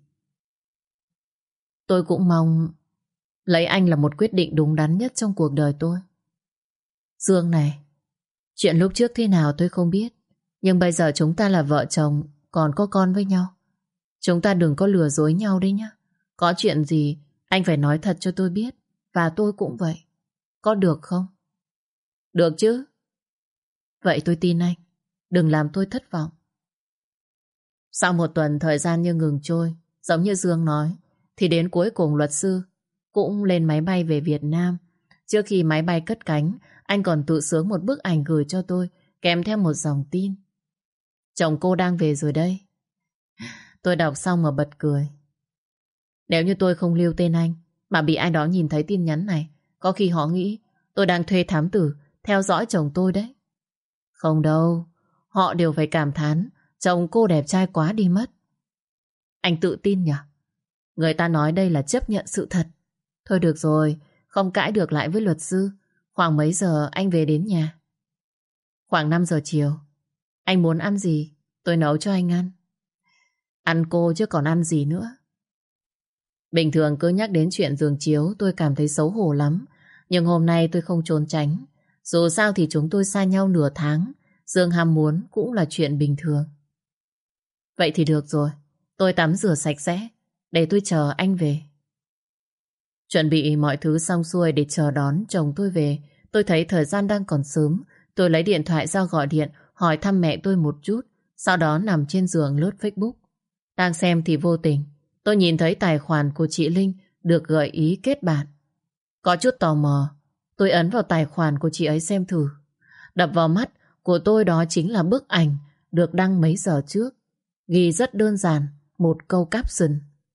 Tôi cũng mong lấy anh là một quyết định đúng đắn nhất trong cuộc đời tôi. Dương này, chuyện lúc trước thế nào tôi không biết, nhưng bây giờ chúng ta là vợ chồng, còn có con với nhau. Chúng ta đừng có lừa dối nhau đấy nhá. Có chuyện gì anh phải nói thật cho tôi biết. Và tôi cũng vậy. Có được không? Được chứ. Vậy tôi tin anh. Đừng làm tôi thất vọng. Sau một tuần thời gian như ngừng trôi, giống như Dương nói, thì đến cuối cùng luật sư cũng lên máy bay về Việt Nam. Trước khi máy bay cất cánh, anh còn tự sướng một bức ảnh gửi cho tôi, kèm theo một dòng tin: Chồng cô đang về rồi đây. Tôi đọc xong mà bật cười. Nếu như tôi không lưu tên anh, mà bị ai đó nhìn thấy tin nhắn này, có khi họ nghĩ tôi đang thuê thám tử theo dõi chồng tôi đấy. Không đâu, họ đều phải cảm thán chồng cô đẹp trai quá đi mất. Anh tự tin nhỉ? Người ta nói đây là chấp nhận sự thật. Thôi được rồi, không cãi được lại với luật sư. Khoảng mấy giờ anh về đến nhà? Khoảng năm giờ chiều. Anh muốn ăn gì? Tôi nấu cho anh ăn. Ăn cô chứ còn ăn gì nữa. Bình thường cứ nhắc đến chuyện giường chiếu tôi cảm thấy xấu hổ lắm. Nhưng hôm nay tôi không trốn tránh. Dù sao thì chúng tôi xa nhau nửa tháng. Dương ham muốn cũng là chuyện bình thường. Vậy thì được rồi. Tôi tắm rửa sạch sẽ để tôi chờ anh về. Chuẩn bị mọi thứ xong xuôi để chờ đón chồng tôi về. Tôi thấy thời gian đang còn sớm. Tôi lấy điện thoại ra gọi điện hỏi thăm mẹ tôi một chút. Sau đó nằm trên giường lướt Facebook. Đang xem thì vô tình tôi nhìn thấy tài khoản của chị Linh được gợi ý kết bạn. Có chút tò mò, tôi ấn vào tài khoản của chị ấy xem thử. Đập vào mắt của tôi đó chính là bức ảnh được đăng mấy giờ trước. Ghi rất đơn giản, một câu caption: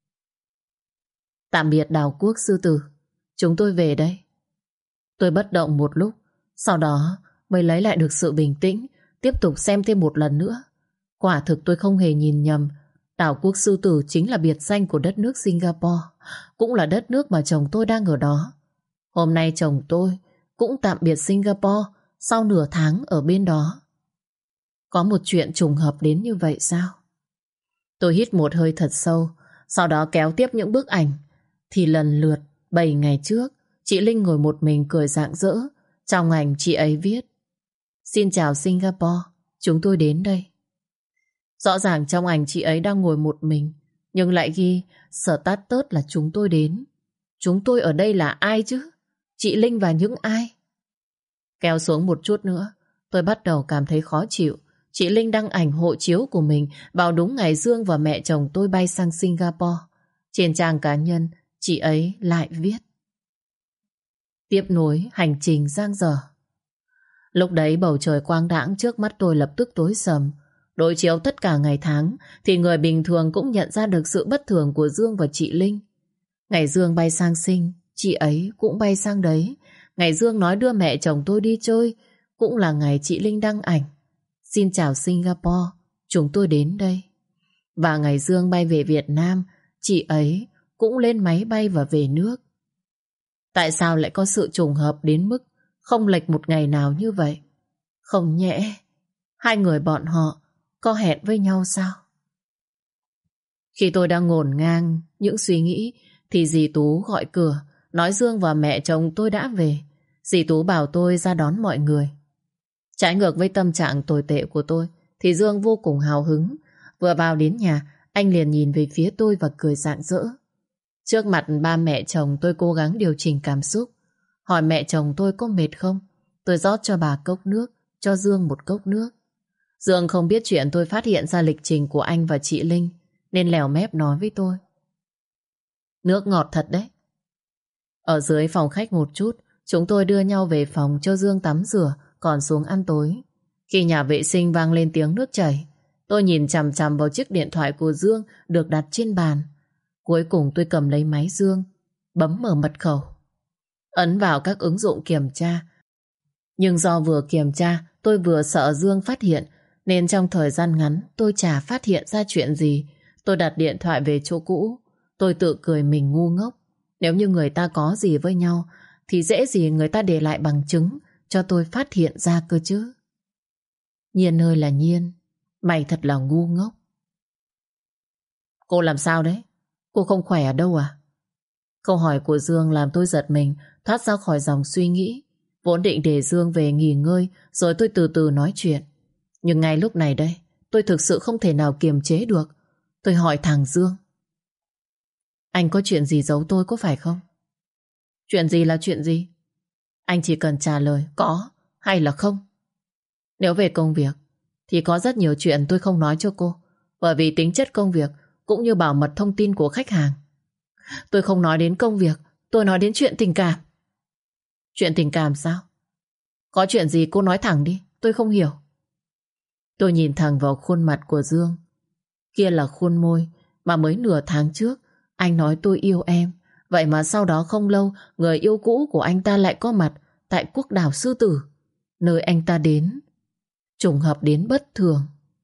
Tạm biệt đảo quốc sư tử, chúng tôi về đây. Tôi bất động một lúc, sau đó mới lấy lại được sự bình tĩnh, tiếp tục xem thêm một lần nữa. Quả thực tôi không hề nhìn nhầm. Đảo quốc sư tử chính là biệt danh của đất nước Singapore, cũng là đất nước mà chồng tôi đang ở đó. Hôm nay chồng tôi cũng tạm biệt Singapore sau nửa tháng ở bên đó. Có một chuyện trùng hợp đến như vậy sao? Tôi hít một hơi thật sâu, sau đó kéo tiếp những bức ảnh. Thì lần lượt, bảy ngày trước, chị Linh ngồi một mình cười rạng rỡ. Trong ảnh chị ấy viết: Xin chào Singapore, chúng tôi đến đây. Rõ ràng trong ảnh chị ấy đang ngồi một mình, nhưng lại ghi status là chúng tôi đến. Chúng tôi ở đây là ai chứ? Chị Linh và những ai? Kéo xuống một chút nữa, tôi bắt đầu cảm thấy khó chịu. Chị Linh đăng ảnh hộ chiếu của mình vào đúng ngày Dương và mẹ chồng tôi bay sang Singapore. Trên trang cá nhân, chị ấy lại viết: Tiếp nối hành trình giang dở. Lúc đấy bầu trời quang đãng trước mắt tôi lập tức tối sầm. Đối chiếu tất cả ngày tháng thì người bình thường cũng nhận ra được sự bất thường của Dương và chị Linh. Ngày Dương bay sang Sing, chị ấy cũng bay sang đấy. Ngày Dương nói đưa mẹ chồng tôi đi chơi cũng là ngày chị Linh đăng ảnh: Xin chào Singapore, chúng tôi đến đây. Và ngày Dương bay về Việt Nam, chị ấy cũng lên máy bay và về nước. Tại sao lại có sự trùng hợp đến mức không lệch một ngày nào như vậy? Không nhẽ hai người bọn họ có hẹn với nhau sao? Khi tôi đang ngổn ngang những suy nghĩ thì dì Tú gọi cửa, nói Dương và mẹ chồng tôi đã về. Dì Tú bảo tôi ra đón mọi người. Trái ngược với tâm trạng tồi tệ của tôi thì Dương vô cùng hào hứng. Vừa vào đến nhà, anh liền nhìn về phía tôi và cười rạng rỡ. Trước mặt ba mẹ chồng tôi cố gắng điều chỉnh cảm xúc. Hỏi mẹ chồng tôi có mệt không? Tôi rót cho bà cốc nước, cho Dương một cốc nước. Dương không biết chuyện tôi phát hiện ra lịch trình của anh và chị Linh, nên lèo mép nói với tôi: Nước ngọt thật đấy. Ở dưới phòng khách một chút, chúng tôi đưa nhau về phòng cho Dương tắm rửa, còn xuống ăn tối. Khi nhà vệ sinh vang lên tiếng nước chảy, tôi nhìn chằm chằm vào chiếc điện thoại của Dương được đặt trên bàn. Cuối cùng tôi cầm lấy máy Dương, bấm mở mật khẩu, ấn vào các ứng dụng kiểm tra. Nhưng do vừa kiểm tra, tôi vừa sợ Dương phát hiện, nên trong thời gian ngắn tôi chả phát hiện ra chuyện gì. Tôi đặt điện thoại về chỗ cũ. Tôi tự cười mình ngu ngốc. Nếu như người ta có gì với nhau thì dễ gì người ta để lại bằng chứng cho tôi phát hiện ra cơ chứ. Nhiên ơi là Nhiên, mày thật là ngu ngốc. Cô làm sao đấy? Cô không khỏe ở đâu à? Câu hỏi của Dương làm tôi giật mình, thoát ra khỏi dòng suy nghĩ. Vốn định để Dương về nghỉ ngơi rồi tôi từ từ nói chuyện. Nhưng ngay lúc này đây, tôi thực sự không thể nào kiềm chế được. Tôi hỏi thằng Dương: Anh có chuyện gì giấu tôi có phải không? Chuyện gì là chuyện gì? Anh chỉ cần trả lời có hay là không. Nếu về công việc thì có rất nhiều chuyện tôi không nói cho cô, bởi vì tính chất công việc cũng như bảo mật thông tin của khách hàng. Tôi không nói đến công việc, tôi nói đến chuyện tình cảm. Chuyện tình cảm sao? Có chuyện gì cô nói thẳng đi, tôi không hiểu. Tôi nhìn thẳng vào khuôn mặt của Dương. Kia là khuôn môi mà mới nửa tháng trước anh nói tôi yêu em. Vậy mà sau đó không lâu, người yêu cũ của anh ta lại có mặt tại quốc đảo Sư Tử, nơi anh ta đến. Trùng hợp đến bất thường.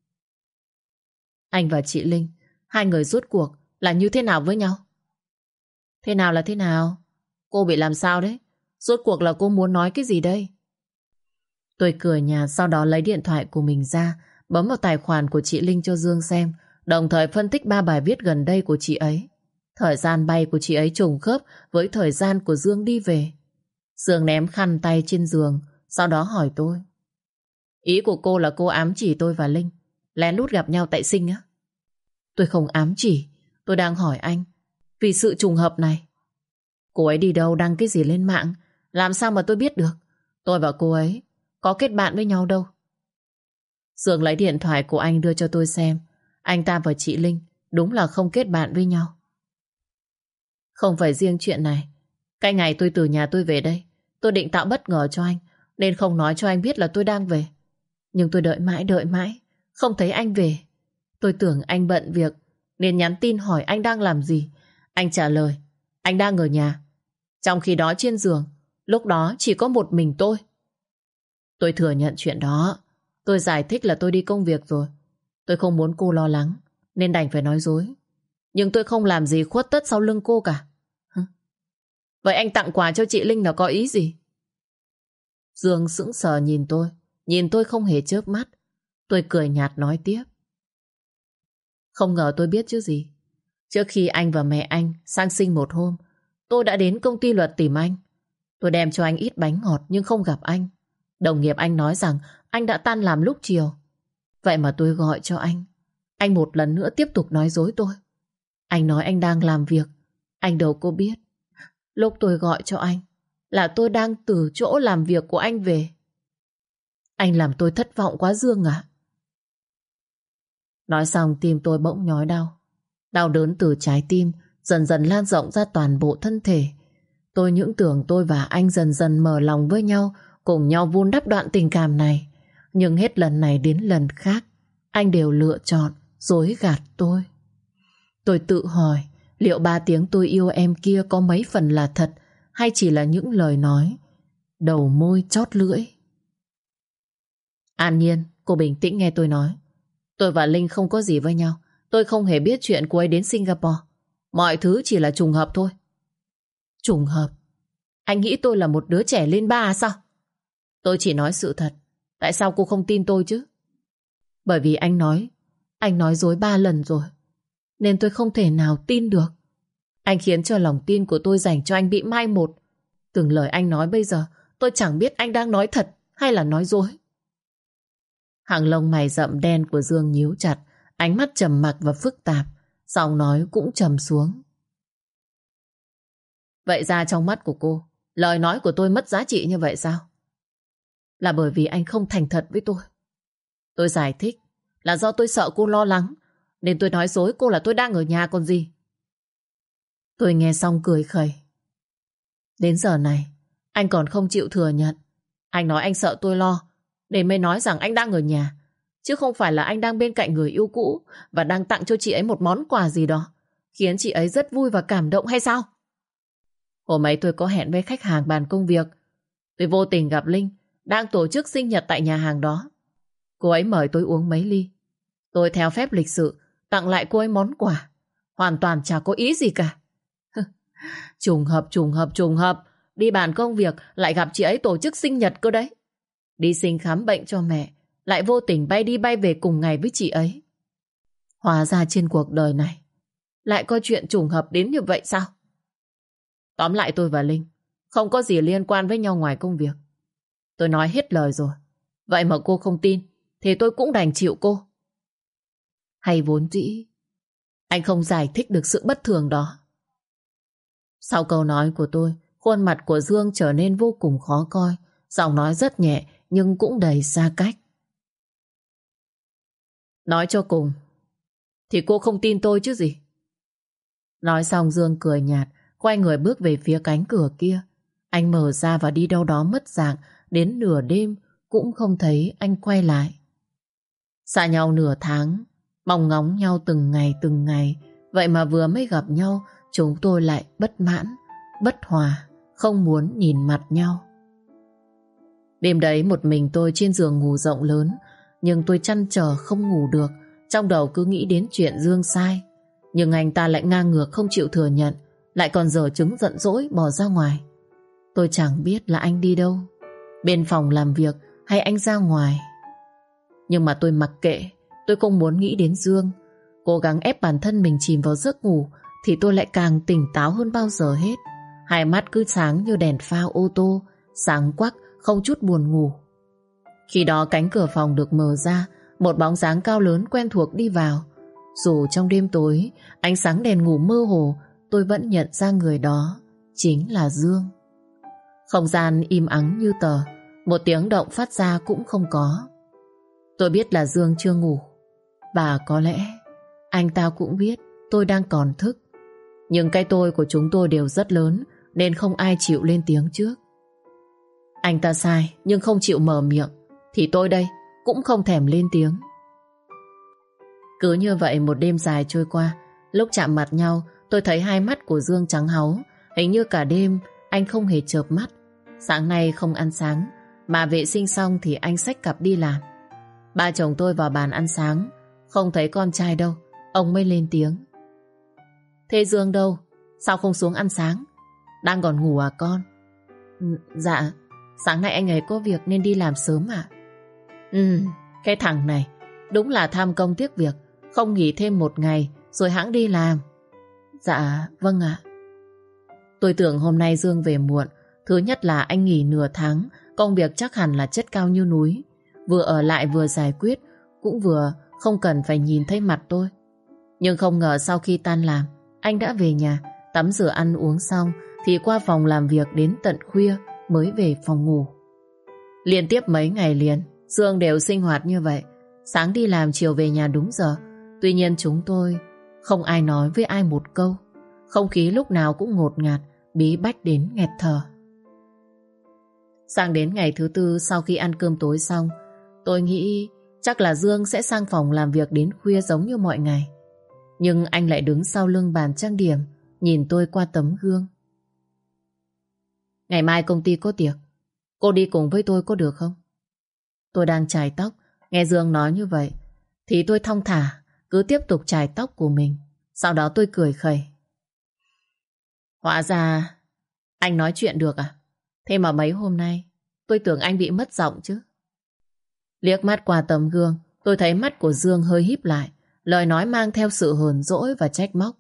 Anh và chị Linh, hai người rốt cuộc là như thế nào với nhau? Thế nào là thế nào? Cô bị làm sao đấy? Rốt cuộc là cô muốn nói cái gì đây? Tôi cười nhạt, sau đó lấy điện thoại của mình ra, bấm vào tài khoản của chị Linh cho Dương xem, đồng thời phân tích ba bài viết gần đây của chị ấy. Thời gian bay của chị ấy trùng khớp với thời gian của Dương đi về. Dương ném khăn tay trên giường, sau đó hỏi tôi: Ý của cô là cô ám chỉ tôi và Linh lén lút gặp nhau tại Sing á? Tôi không ám chỉ, tôi đang hỏi anh vì sự trùng hợp này. Cô ấy đi đâu, đăng cái gì lên mạng, làm sao mà tôi biết được? Tôi và cô ấy có kết bạn với nhau đâu. Dương lấy điện thoại của anh đưa cho tôi xem. Anh ta và chị Linh đúng là không kết bạn với nhau. Không phải riêng chuyện này. Cái ngày tôi từ nhà tôi về đây, tôi định tạo bất ngờ cho anh, nên không nói cho anh biết là tôi đang về. Nhưng tôi đợi mãi đợi mãi, không thấy anh về. Tôi tưởng anh bận việc, nên nhắn tin hỏi anh đang làm gì. Anh trả lời anh đang ở nhà. Trong khi đó trên giường, lúc đó chỉ có một mình tôi. Tôi thừa nhận chuyện đó. Tôi giải thích là tôi đi công việc rồi. Tôi không muốn cô lo lắng, nên đành phải nói dối. Nhưng tôi không làm gì khuất tất sau lưng cô cả. Vậy anh tặng quà cho chị Linh là có ý gì? Dương sững sờ nhìn tôi. Nhìn tôi không hề chớp mắt. Tôi cười nhạt nói tiếp. Không ngờ tôi biết chứ gì. Trước khi anh và mẹ anh sang sinh một hôm, tôi đã đến công ty luật tìm anh. Tôi đem cho anh ít bánh ngọt nhưng không gặp anh. Đồng nghiệp anh nói rằng anh đã tan làm lúc chiều. Vậy mà tôi gọi cho anh. Anh một lần nữa tiếp tục nói dối tôi. Anh nói anh đang làm việc. Anh đâu có biết. Lúc tôi gọi cho anh là tôi đang từ chỗ làm việc của anh về. Anh làm tôi thất vọng quá Dương ạ. Nói xong tim tôi bỗng nhói đau. Đau đớn từ trái tim dần dần lan rộng ra toàn bộ thân thể. Tôi những tưởng tôi và anh dần dần mở lòng với nhau, cùng nhau vun đắp đoạn tình cảm này. Nhưng hết lần này đến lần khác, anh đều lựa chọn dối gạt tôi. Tôi tự hỏi, liệu ba tiếng tôi yêu em kia có mấy phần là thật, hay chỉ là những lời nói đầu môi chót lưỡi? An Nhiên, cô bình tĩnh nghe tôi nói. Tôi và Linh không có gì với nhau. Tôi không hề biết chuyện cô ấy đến Singapore. Mọi thứ chỉ là trùng hợp thôi. Trùng hợp? Anh nghĩ tôi là một đứa trẻ lên ba sao? Tôi chỉ nói sự thật. Tại sao cô không tin tôi chứ? Bởi vì anh nói Anh nói dối ba lần rồi, nên tôi không thể nào tin được. Anh khiến cho lòng tin của tôi dành cho anh bị mai một. Từng lời anh nói bây giờ tôi chẳng biết anh đang nói thật hay là nói dối. Hàng lông mày rậm đen của Dương nhíu chặt, ánh mắt trầm mặc và phức tạp, giọng nói cũng trầm xuống. Vậy ra trong mắt của cô, lời nói của tôi mất giá trị như vậy sao? Là bởi vì anh không thành thật với tôi. Tôi giải thích là do tôi sợ cô lo lắng, nên tôi nói dối cô là tôi đang ở nhà còn gì. Tôi nghe xong cười khẩy. Đến giờ này anh còn không chịu thừa nhận. Anh nói anh sợ tôi lo, để mới nói rằng anh đang ở nhà, chứ không phải là anh đang bên cạnh người yêu cũ và đang tặng cho chị ấy một món quà gì đó, khiến chị ấy rất vui và cảm động hay sao? Hôm ấy tôi có hẹn với khách hàng bàn công việc. Tôi vô tình gặp Linh đang tổ chức sinh nhật tại nhà hàng đó. Cô ấy mời tôi uống mấy ly. Tôi theo phép lịch sự tặng lại cô ấy món quà. Hoàn toàn chả có ý gì cả. Trùng hợp, trùng hợp, trùng hợp. Đi bàn công việc lại gặp chị ấy tổ chức sinh nhật cơ đấy. Đi sinh khám bệnh cho mẹ, lại vô tình bay đi bay về cùng ngày với chị ấy. Hóa ra trên cuộc đời này lại có chuyện trùng hợp đến như vậy sao? Tóm lại tôi và Linh không có gì liên quan với nhau ngoài công việc. Tôi nói hết lời rồi. Vậy mà cô không tin, thì tôi cũng đành chịu cô. Hay vốn dĩ anh không giải thích được sự bất thường đó. Sau câu nói của tôi, khuôn mặt của Dương trở nên vô cùng khó coi. Giọng nói rất nhẹ nhưng cũng đầy xa cách. Nói cho cùng thì cô không tin tôi chứ gì. Nói xong Dương cười nhạt, quay người bước về phía cánh cửa kia. Anh mở ra và đi đâu đó mất dạng. Đến nửa đêm cũng không thấy anh quay lại. Xa nhau nửa tháng, mong ngóng nhau từng ngày từng ngày. Vậy mà vừa mới gặp nhau, chúng tôi lại bất mãn, bất hòa, không muốn nhìn mặt nhau. Đêm đấy một mình tôi trên giường ngủ rộng lớn, nhưng tôi trăn trở không ngủ được. Trong đầu cứ nghĩ đến chuyện Dương sai. Nhưng anh ta lại ngang ngược không chịu thừa nhận, lại còn giở chứng giận dỗi bỏ ra ngoài. Tôi chẳng biết là anh đi đâu, bên phòng làm việc hay anh ra ngoài. Nhưng mà tôi mặc kệ. Tôi không muốn nghĩ đến Dương. Cố gắng ép bản thân mình chìm vào giấc ngủ, thì tôi lại càng tỉnh táo hơn bao giờ hết. Hai mắt cứ sáng như đèn pha ô tô, sáng quắc không chút buồn ngủ. Khi đó cánh cửa phòng được mở ra, một bóng dáng cao lớn quen thuộc đi vào. Dù trong đêm tối, ánh sáng đèn ngủ mơ hồ, tôi vẫn nhận ra người đó chính là Dương. Không gian im ắng như tờ, một tiếng động phát ra cũng không có. Tôi biết là Dương chưa ngủ, và có lẽ anh ta cũng biết tôi đang còn thức. Nhưng cái tôi của chúng tôi đều rất lớn, nên không ai chịu lên tiếng trước. Anh ta sai nhưng không chịu mở miệng, thì tôi đây cũng không thèm lên tiếng. Cứ như vậy một đêm dài trôi qua. Lúc chạm mặt nhau, tôi thấy hai mắt của Dương trắng háu. Hình như cả đêm anh không hề chợp mắt. Sáng nay không ăn sáng, mà vệ sinh xong thì anh xách cặp đi làm. Ba chồng tôi vào bàn ăn sáng, không thấy con trai đâu. Ông mới lên tiếng. Thế Dương đâu? Sao không xuống ăn sáng? Đang còn ngủ à con? Ừ, dạ, sáng nay anh ấy có việc nên đi làm sớm ạ. Ừ, cái thằng này Đúng là tham công tiếc việc, không nghỉ thêm một ngày rồi hẵng đi làm. Dạ, vâng ạ. Tôi tưởng hôm nay Dương về muộn. Thứ nhất là anh nghỉ nửa tháng, công việc chắc hẳn là chất cao như núi. Vừa ở lại vừa giải quyết, cũng vừa không cần phải nhìn thấy mặt tôi. Nhưng không ngờ sau khi tan làm, anh đã về nhà, tắm rửa ăn uống xong thì qua phòng làm việc đến tận khuya mới về phòng ngủ. Liên tiếp mấy ngày liền, Dương đều sinh hoạt như vậy. Sáng đi làm, chiều về nhà đúng giờ. Tuy nhiên chúng tôi không ai nói với ai một câu. Không khí lúc nào cũng ngột ngạt, bí bách đến nghẹt thở. Sang đến ngày thứ tư sau khi ăn cơm tối xong, tôi nghĩ chắc là Dương sẽ sang phòng làm việc đến khuya giống như mọi ngày. Nhưng anh lại đứng sau lưng bàn trang điểm, nhìn tôi qua tấm gương. Ngày mai công ty có tiệc, cô đi cùng với tôi có được không? Tôi đang chải tóc, nghe Dương nói như vậy thì tôi thong thả cứ tiếp tục chải tóc của mình. Sau đó tôi cười khẩy. Hóa ra anh nói chuyện được à? Thế mà mấy hôm nay tôi tưởng anh bị mất giọng chứ. Liếc mắt qua tấm gương, tôi thấy mắt của Dương hơi híp lại, lời nói mang theo sự hờn dỗi và trách móc.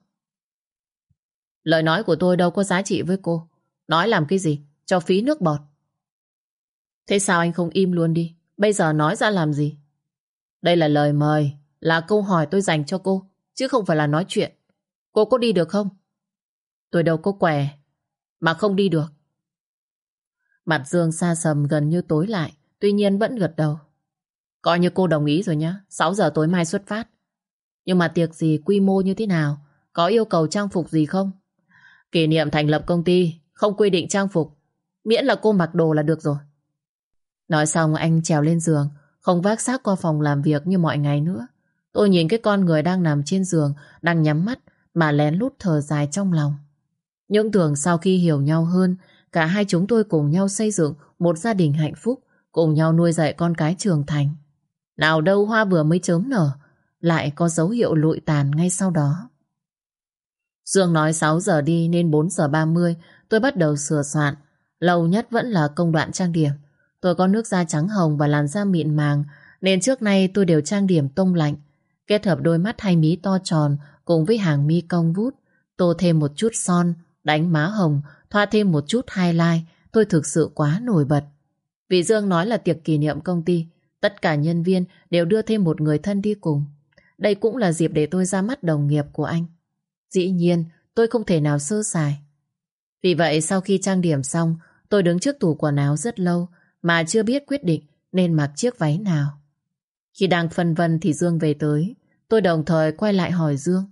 Lời nói của tôi đâu có giá trị với cô. Nói làm cái gì? Cho phí nước bọt. Thế sao anh không im luôn đi? Bây giờ nói ra làm gì? Đây là lời mời, là câu hỏi tôi dành cho cô, chứ không phải là nói chuyện. Cô có đi được không? Tôi đâu có què mà không đi được. Mặt Dương sa sầm gần như tối lại, tuy nhiên vẫn gật đầu. Coi như cô đồng ý rồi nhá, sáu giờ tối mai xuất phát. Nhưng mà tiệc gì, quy mô như thế nào? Có yêu cầu trang phục gì không? Kỷ niệm thành lập công ty, không quy định trang phục. Miễn là cô mặc đồ là được rồi. Nói xong anh trèo lên giường, không vác xác qua phòng làm việc như mọi ngày nữa. Tôi nhìn cái con người đang nằm trên giường, đang nhắm mắt mà lén lút thở dài trong lòng. Nhưng tưởng sau khi hiểu nhau hơn, cả hai chúng tôi cùng nhau xây dựng một gia đình hạnh phúc, cùng nhau nuôi dạy con cái trưởng thành. Nào đâu hoa vừa mới chớm nở, lại có dấu hiệu lụi tàn ngay sau đó. Dương nói sáu giờ đi nên bốn giờ ba mươi tôi bắt đầu sửa soạn. Lâu nhất vẫn là công đoạn trang điểm. Tôi có nước da trắng hồng và làn da mịn màng nên trước nay tôi đều trang điểm tông lạnh. Kết hợp đôi mắt hay mí to tròn cùng với hàng mi cong vút, tô thêm một chút son, đánh má hồng, thoa thêm một chút highlight. Tôi thực sự quá nổi bật. Vì Dương nói là tiệc kỷ niệm công ty, tất cả nhân viên đều đưa thêm một người thân đi cùng. Đây cũng là dịp để tôi ra mắt đồng nghiệp của anh. Dĩ nhiên tôi không thể nào sơ sài. Vì vậy sau khi trang điểm xong, tôi đứng trước tủ quần áo rất lâu mà chưa biết quyết định nên mặc chiếc váy nào. Khi đang phân vân thì Dương về tới. Tôi đồng thời quay lại hỏi Dương.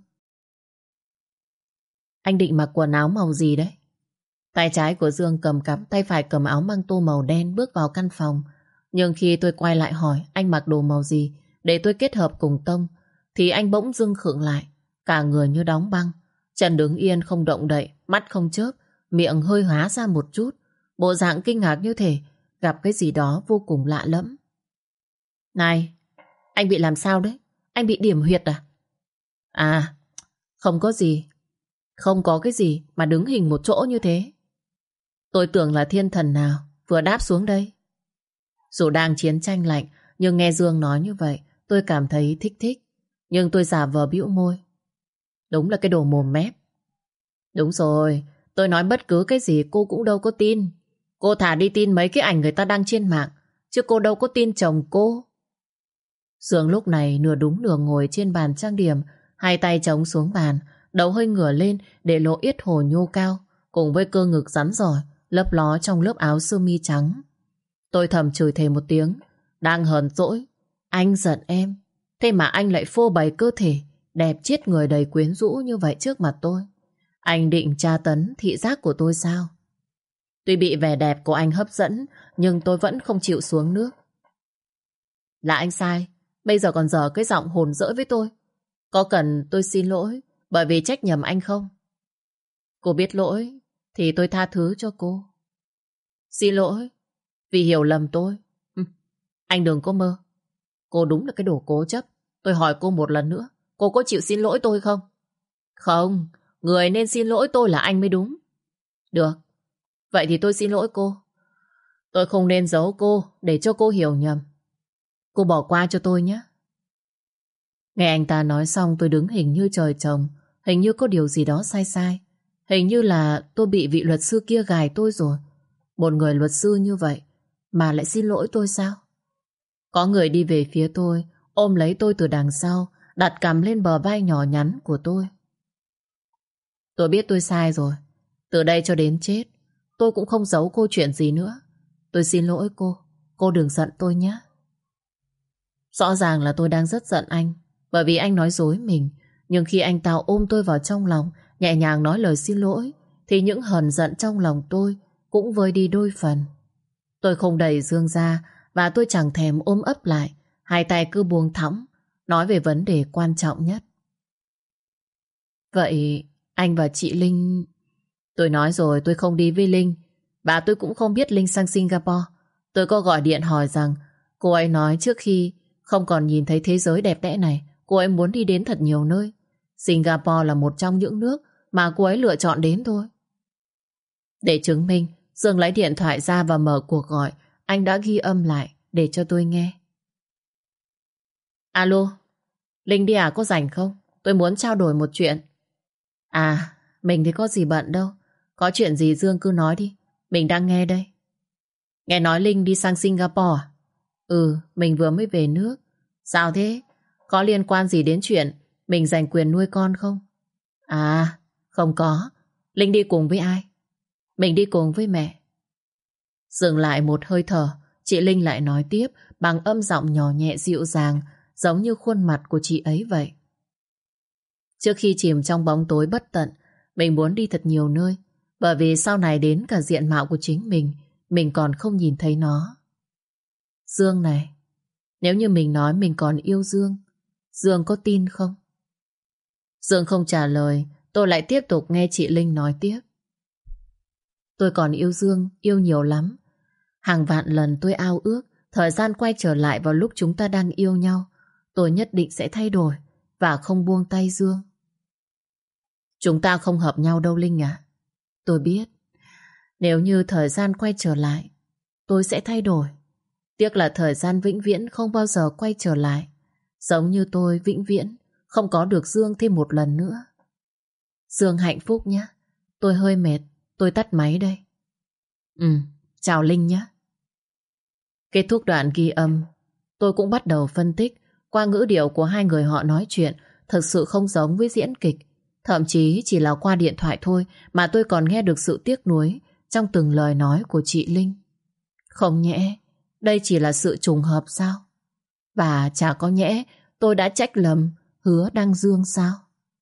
Anh định mặc quần áo màu gì đấy? Tay trái của Dương cầm cắm, tay phải cầm áo măng tô màu đen bước vào căn phòng. Nhưng khi tôi quay lại hỏi anh mặc đồ màu gì để tôi kết hợp cùng tông, thì anh bỗng dưng khựng lại, cả người như đóng băng. Chân đứng yên không động đậy, mắt không chớp, miệng hơi há ra một chút, bộ dạng kinh ngạc như thể gặp cái gì đó vô cùng lạ lẫm. Này, anh bị làm sao đấy? Anh bị điểm huyệt à? À, không có gì. Không có cái gì mà đứng hình một chỗ như thế. Tôi tưởng là thiên thần nào vừa đáp xuống đây. Dù đang chiến tranh lạnh, nhưng nghe Dương nói như vậy, tôi cảm thấy thích thích. Nhưng tôi giả vờ bĩu môi. Đúng là cái đồ mồm mép. Đúng rồi, tôi nói bất cứ cái gì cô cũng đâu có tin. Cô thả đi tin mấy cái ảnh người ta đăng trên mạng, chứ cô đâu có tin chồng cô. Dương lúc này nửa đúng nửa ngồi trên bàn trang điểm, hai tay chống xuống bàn, đầu hơi ngửa lên để lộ yết hầu nhô cao, cùng với cơ ngực rắn giỏi, lấp ló trong lớp áo sơ mi trắng. Tôi thầm chửi thề một tiếng, đang hờn dỗi. Anh giận em, thế mà anh lại phô bày cơ thể đẹp chết người đầy quyến rũ như vậy trước mặt tôi. Anh định tra tấn thị giác của tôi sao? Tuy bị vẻ đẹp của anh hấp dẫn, nhưng tôi vẫn không chịu xuống nước. Là anh sai, bây giờ còn dở cái giọng hồn dỗi với tôi. Có cần tôi xin lỗi bởi vì trách nhầm anh không? Cô biết lỗi thì tôi tha thứ cho cô. Xin lỗi vì hiểu lầm tôi. Hừ, anh đừng có mơ. Cô đúng là cái đồ cố chấp. Tôi hỏi cô một lần nữa, cô có chịu xin lỗi tôi không? Không, người nên xin lỗi tôi là anh mới đúng. Được, vậy thì tôi xin lỗi cô. Tôi không nên giấu cô để cho cô hiểu nhầm. Cô bỏ qua cho tôi nhé. Nghe anh ta nói xong tôi đứng hình như trời trồng. Hình như có điều gì đó sai sai. Hình như là tôi bị vị luật sư kia gài tôi rồi. Một người luật sư như vậy mà lại xin lỗi tôi sao? Có người đi về phía tôi, ôm lấy tôi từ đằng sau, đặt cằm lên bờ vai nhỏ nhắn của tôi. Tôi biết tôi sai rồi. Từ đây cho đến chết, tôi cũng không giấu cô chuyện gì nữa. Tôi xin lỗi cô. Cô đừng giận tôi nhé. Rõ ràng là tôi đang rất giận anh, bởi vì anh nói dối mình. Nhưng khi anh ta ôm tôi vào trong lòng, nhẹ nhàng nói lời xin lỗi, thì những hờn giận trong lòng tôi cũng vơi đi đôi phần. Tôi không đẩy Dương ra, và tôi chẳng thèm ôm ấp lại. Hai tay cứ buông thõng, nói về vấn đề quan trọng nhất. Vậy anh và chị Linh... Tôi nói rồi tôi không đi với Linh, và tôi cũng không biết Linh sang Singapore. Tôi có gọi điện hỏi rằng cô ấy nói trước khi không còn nhìn thấy thế giới đẹp đẽ này, cô ấy muốn đi đến thật nhiều nơi. Singapore là một trong những nước mà cô ấy lựa chọn đến thôi. Để chứng minh, Dương lấy điện thoại ra và mở cuộc gọi. Anh đã ghi âm lại để cho tôi nghe. Alo, Linh đi à, có rảnh không? Tôi muốn trao đổi một chuyện. À, mình thì có gì bận đâu. Có chuyện gì Dương cứ nói đi, mình đang nghe đây. Nghe nói Linh đi sang Singapore à? Ừ, mình vừa mới về nước. Sao thế? Có liên quan gì đến chuyện mình giành quyền nuôi con không? À, không có. Linh đi cùng với ai? Mình đi cùng với mẹ. Dừng lại một hơi thở, chị Linh lại nói tiếp bằng âm giọng nhỏ nhẹ dịu dàng, giống như khuôn mặt của chị ấy vậy. Trước khi chìm trong bóng tối bất tận, mình muốn đi thật nhiều nơi, bởi vì sau này đến cả diện mạo của chính mình, mình còn không nhìn thấy nó. Dương này, nếu như mình nói mình còn yêu Dương, Dương có tin không? Dương không trả lời, tôi lại tiếp tục nghe chị Linh nói tiếp. Tôi còn yêu Dương, yêu nhiều lắm. Hàng vạn lần tôi ao ước thời gian quay trở lại vào lúc chúng ta đang yêu nhau. Tôi nhất định sẽ thay đổi và không buông tay Dương. Chúng ta không hợp nhau đâu Linh à. Tôi biết. Nếu như thời gian quay trở lại, tôi sẽ thay đổi. Tiếc là thời gian vĩnh viễn không bao giờ quay trở lại. Giống như tôi vĩnh viễn không có được Dương thêm một lần nữa. Dương hạnh phúc nhé. Tôi hơi mệt, tôi tắt máy đây. Ừ, chào Linh nhé. Kết thúc đoạn ghi âm, tôi cũng bắt đầu phân tích. Qua ngữ điệu của hai người họ nói chuyện thực sự không giống với diễn kịch. Thậm chí chỉ là qua điện thoại thôi mà tôi còn nghe được sự tiếc nuối trong từng lời nói của chị Linh. Không nhẽ đây chỉ là sự trùng hợp sao? Và chả có nhẽ tôi đã trách lầm Hứa Đăng Dương sao?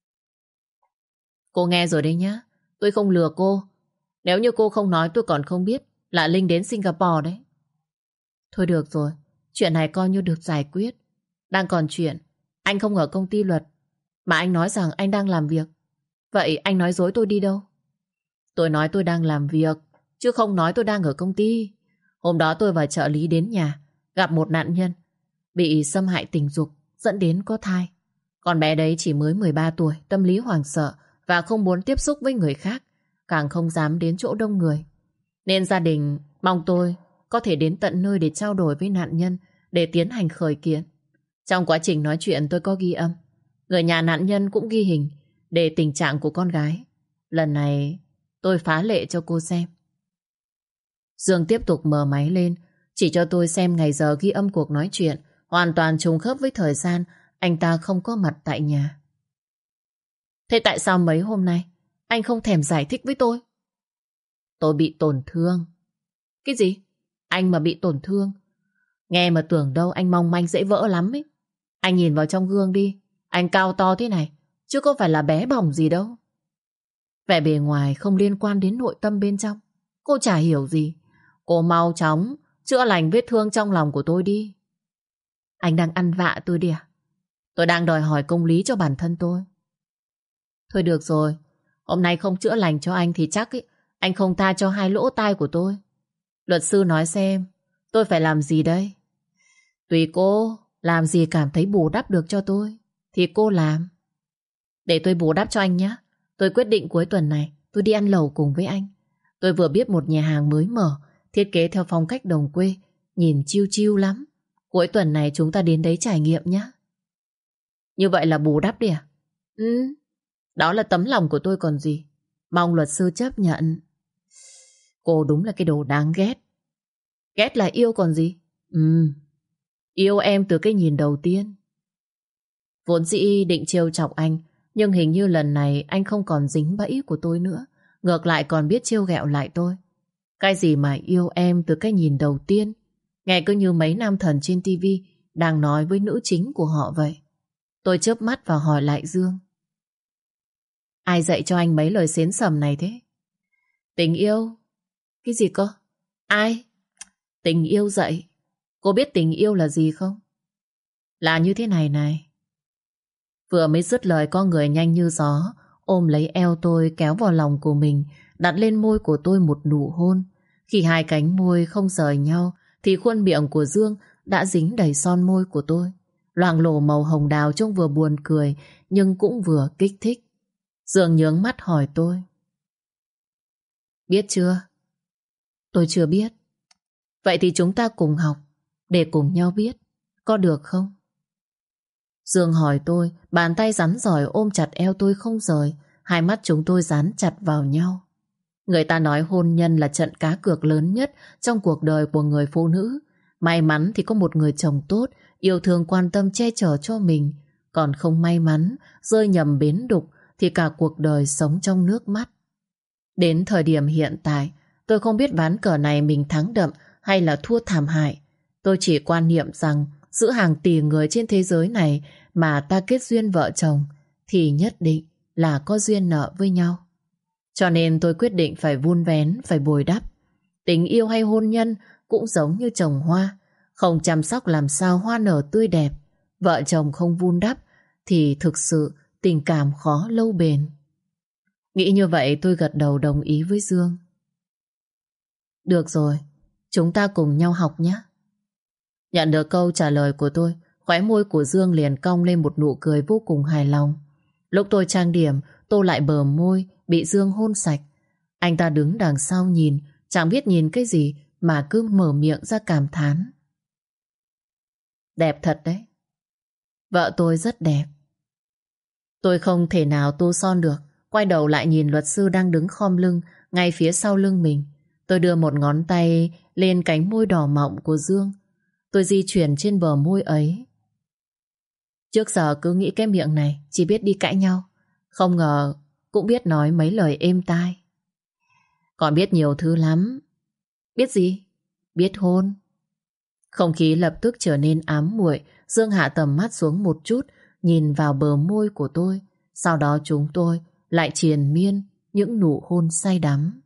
Cô nghe rồi đấy nhá. Tôi không lừa cô. Nếu như cô không nói tôi còn không biết là Linh đến Singapore đấy. Thôi được rồi, chuyện này coi như được giải quyết. Đang còn chuyện anh không ở công ty luật, mà anh nói rằng anh đang làm việc. Vậy anh nói dối tôi đi đâu? Tôi nói tôi đang làm việc, chứ không nói tôi đang ở công ty. Hôm đó tôi và trợ lý đến nhà, gặp một nạn nhân bị xâm hại tình dục dẫn đến có thai. Con bé đấy chỉ mới mười ba tuổi, tâm lý hoảng sợ và không muốn tiếp xúc với người khác, càng không dám đến chỗ đông người. Nên gia đình mong tôi có thể đến tận nơi để trao đổi với nạn nhân để tiến hành khởi kiện. Trong quá trình nói chuyện tôi có ghi âm. Người nhà nạn nhân cũng ghi hình để tình trạng của con gái. Lần này tôi phá lệ cho cô xem. Dương tiếp tục mở máy lên, chỉ cho tôi xem ngày giờ ghi âm cuộc nói chuyện, hoàn toàn trùng khớp với thời gian anh ta không có mặt tại nhà. Thế tại sao mấy hôm nay anh không thèm giải thích với tôi? Tôi bị tổn thương. Cái gì? Anh mà bị tổn thương? Nghe mà tưởng đâu anh mong manh dễ vỡ lắm ấy. Anh nhìn vào trong gương đi, anh cao to thế này, chứ có phải là bé bỏng gì đâu. Vẻ bề ngoài không liên quan đến nội tâm bên trong. Cô chả hiểu gì. Cô mau chóng chữa lành vết thương trong lòng của tôi đi. Anh đang ăn vạ tôi đi à? Tôi đang đòi hỏi công lý cho bản thân tôi. Thôi được rồi, hôm nay không chữa lành cho anh thì chắc ý, anh không tha cho hai lỗ tai của tôi. Luật sư nói xem tôi phải làm gì đây? Tùy cô làm gì cảm thấy bù đắp được cho tôi thì cô làm. Để tôi bù đắp cho anh nhé. Tôi quyết định cuối tuần này tôi đi ăn lẩu cùng với anh. Tôi vừa biết một nhà hàng mới mở, thiết kế theo phong cách đồng quê, nhìn chill chill lắm. Cuối tuần này chúng ta đến đấy trải nghiệm nhé. Như vậy là bù đắp đi à? Ừ, đó là tấm lòng của tôi còn gì. Mong luật sư chấp nhận. Cô đúng là cái đồ đáng ghét. Ghét là yêu còn gì. Ừ, yêu em từ cái nhìn đầu tiên. Vốn dĩ định trêu chọc anh, nhưng hình như lần này anh không còn dính bẫy của tôi nữa. Ngược lại còn biết trêu ghẹo lại tôi. Cái gì mà yêu em từ cái nhìn đầu tiên, nghe cứ như mấy nam thần trên tivi đang nói với nữ chính của họ vậy. Tôi chớp mắt và hỏi lại Dương. Ai dạy cho anh mấy lời xến xầm này thế? Tình yêu? Cái gì cơ? Ai? Tình yêu dạy. Cô biết tình yêu là gì không? Là như thế này này. Vừa mới dứt lời có người nhanh như gió ôm lấy eo tôi kéo vào lòng của mình, đặt lên môi của tôi một nụ hôn. Khi hai cánh môi không rời nhau thì khuôn miệng của Dương đã dính đầy son môi của tôi. Loang lổ màu hồng đào trông vừa buồn cười nhưng cũng vừa kích thích. Dương nhướng mắt hỏi tôi. Biết chưa? Tôi chưa biết. Vậy thì chúng ta cùng học để cùng nhau biết, có được không? Dương hỏi tôi, bàn tay rắn rỏi ôm chặt eo tôi không rời, hai mắt chúng tôi dán chặt vào nhau. Người ta nói hôn nhân là trận cá cược lớn nhất trong cuộc đời của người phụ nữ. May mắn thì có một người chồng tốt, yêu thương quan tâm che chở cho mình. Còn không may mắn, rơi nhầm bến đục thì cả cuộc đời sống trong nước mắt. Đến thời điểm hiện tại, tôi không biết ván cờ này mình thắng đậm hay là thua thảm hại. Tôi chỉ quan niệm rằng giữa hàng tỷ người trên thế giới này mà ta kết duyên vợ chồng thì nhất định là có duyên nợ với nhau. Cho nên tôi quyết định phải vun vén, phải bồi đắp. Tình yêu hay hôn nhân cũng giống như trồng hoa, không chăm sóc làm sao hoa nở tươi đẹp. Vợ chồng không vun đắp thì thực sự tình cảm khó lâu bền. Nghĩ như vậy tôi gật đầu đồng ý với Dương. Được rồi, chúng ta cùng nhau học nhé. Nhận được câu trả lời của tôi, khóe môi của Dương liền cong lên một nụ cười vô cùng hài lòng. Lúc tôi trang điểm, tô lại bờ môi, bị Dương hôn sạch. Anh ta đứng đằng sau nhìn, chẳng biết nhìn cái gì mà cứ mở miệng ra cảm thán. Đẹp thật đấy. Vợ tôi rất đẹp. Tôi không thể nào tô son được, quay đầu lại nhìn luật sư đang đứng khom lưng ngay phía sau lưng mình. Tôi đưa một ngón tay lên cánh môi đỏ mọng của Dương. Tôi di chuyển trên bờ môi ấy. Trước giờ cứ nghĩ cái miệng này chỉ biết đi cãi nhau, không ngờ cũng biết nói mấy lời êm tai. Còn biết nhiều thứ lắm. Biết gì? Biết hôn. Không khí lập tức trở nên ám muội. Dương hạ tầm mắt xuống một chút, nhìn vào bờ môi của tôi. Sau đó chúng tôi lại triền miên những nụ hôn say đắm.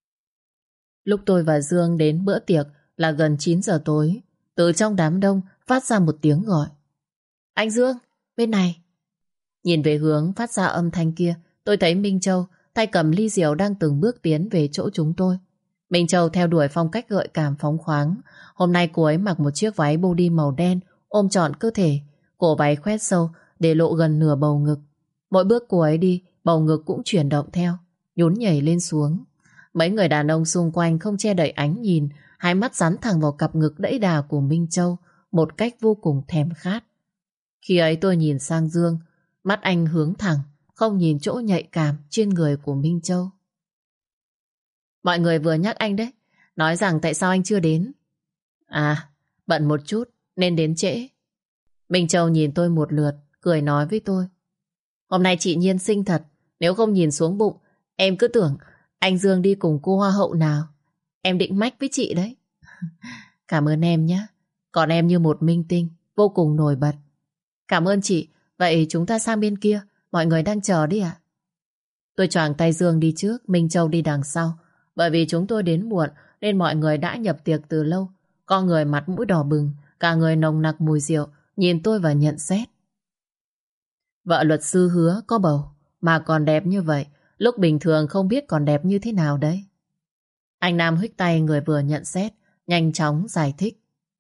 Lúc tôi và Dương đến bữa tiệc là gần chín giờ tối. Từ trong đám đông phát ra một tiếng gọi. Anh Dương, bên này. Nhìn về hướng phát ra âm thanh kia, tôi thấy Minh Châu tay cầm ly rượu đang từng bước tiến về chỗ chúng tôi. Minh Châu theo đuổi phong cách gợi cảm phóng khoáng. Hôm nay cô ấy mặc một chiếc váy body màu đen ôm trọn cơ thể, cổ váy khoét sâu để lộ gần nửa bầu ngực. Mỗi bước cô ấy đi, bầu ngực cũng chuyển động theo, nhún nhảy lên xuống. Mấy người đàn ông xung quanh không che đậy ánh nhìn, hai mắt dán thẳng vào cặp ngực đẫy đà của Minh Châu một cách vô cùng thèm khát. Khi ấy tôi nhìn sang Dương, mắt anh hướng thẳng, không nhìn chỗ nhạy cảm trên người của Minh Châu. Mọi người vừa nhắc anh đấy, nói rằng tại sao anh chưa đến. À, bận một chút nên đến trễ. Minh Châu nhìn tôi một lượt, cười nói với tôi. Hôm nay chị Nhiên xinh thật, nếu không nhìn xuống bụng, em cứ tưởng anh Dương đi cùng cô hoa hậu nào. Em định mách với chị đấy. Cảm ơn em nhé. Còn em như một minh tinh, vô cùng nổi bật. Cảm ơn chị. Vậy chúng ta sang bên kia, mọi người đang chờ đi ạ. Tôi choàng tay Dương đi trước, Minh Châu đi đằng sau. Bởi vì chúng tôi đến muộn nên mọi người đã nhập tiệc từ lâu. Có người mặt mũi đỏ bừng, cả người nồng nặc mùi rượu, nhìn tôi và nhận xét. Vợ luật sư hứa có bầu mà còn đẹp như vậy, lúc bình thường không biết còn đẹp như thế nào đấy. Anh Nam huých tay người vừa nhận xét, nhanh chóng giải thích.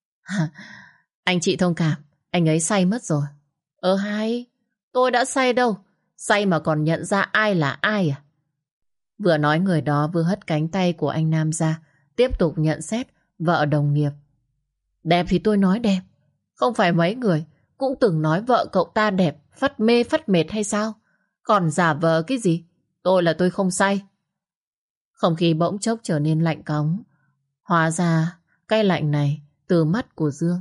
Anh chị thông cảm, anh ấy say mất rồi. Ờ hay, tôi đã say đâu, say mà còn nhận ra ai là ai à? Vừa nói người đó vừa hất cánh tay của anh Nam ra, tiếp tục nhận xét vợ đồng nghiệp. Đẹp thì tôi nói đẹp, không phải mấy người cũng từng nói vợ cậu ta đẹp, phát mê phát mệt hay sao? Còn giả vờ cái gì? Tôi là tôi không say. Không khí bỗng chốc trở nên lạnh cóng. Hóa ra cái lạnh này từ mắt của Dương.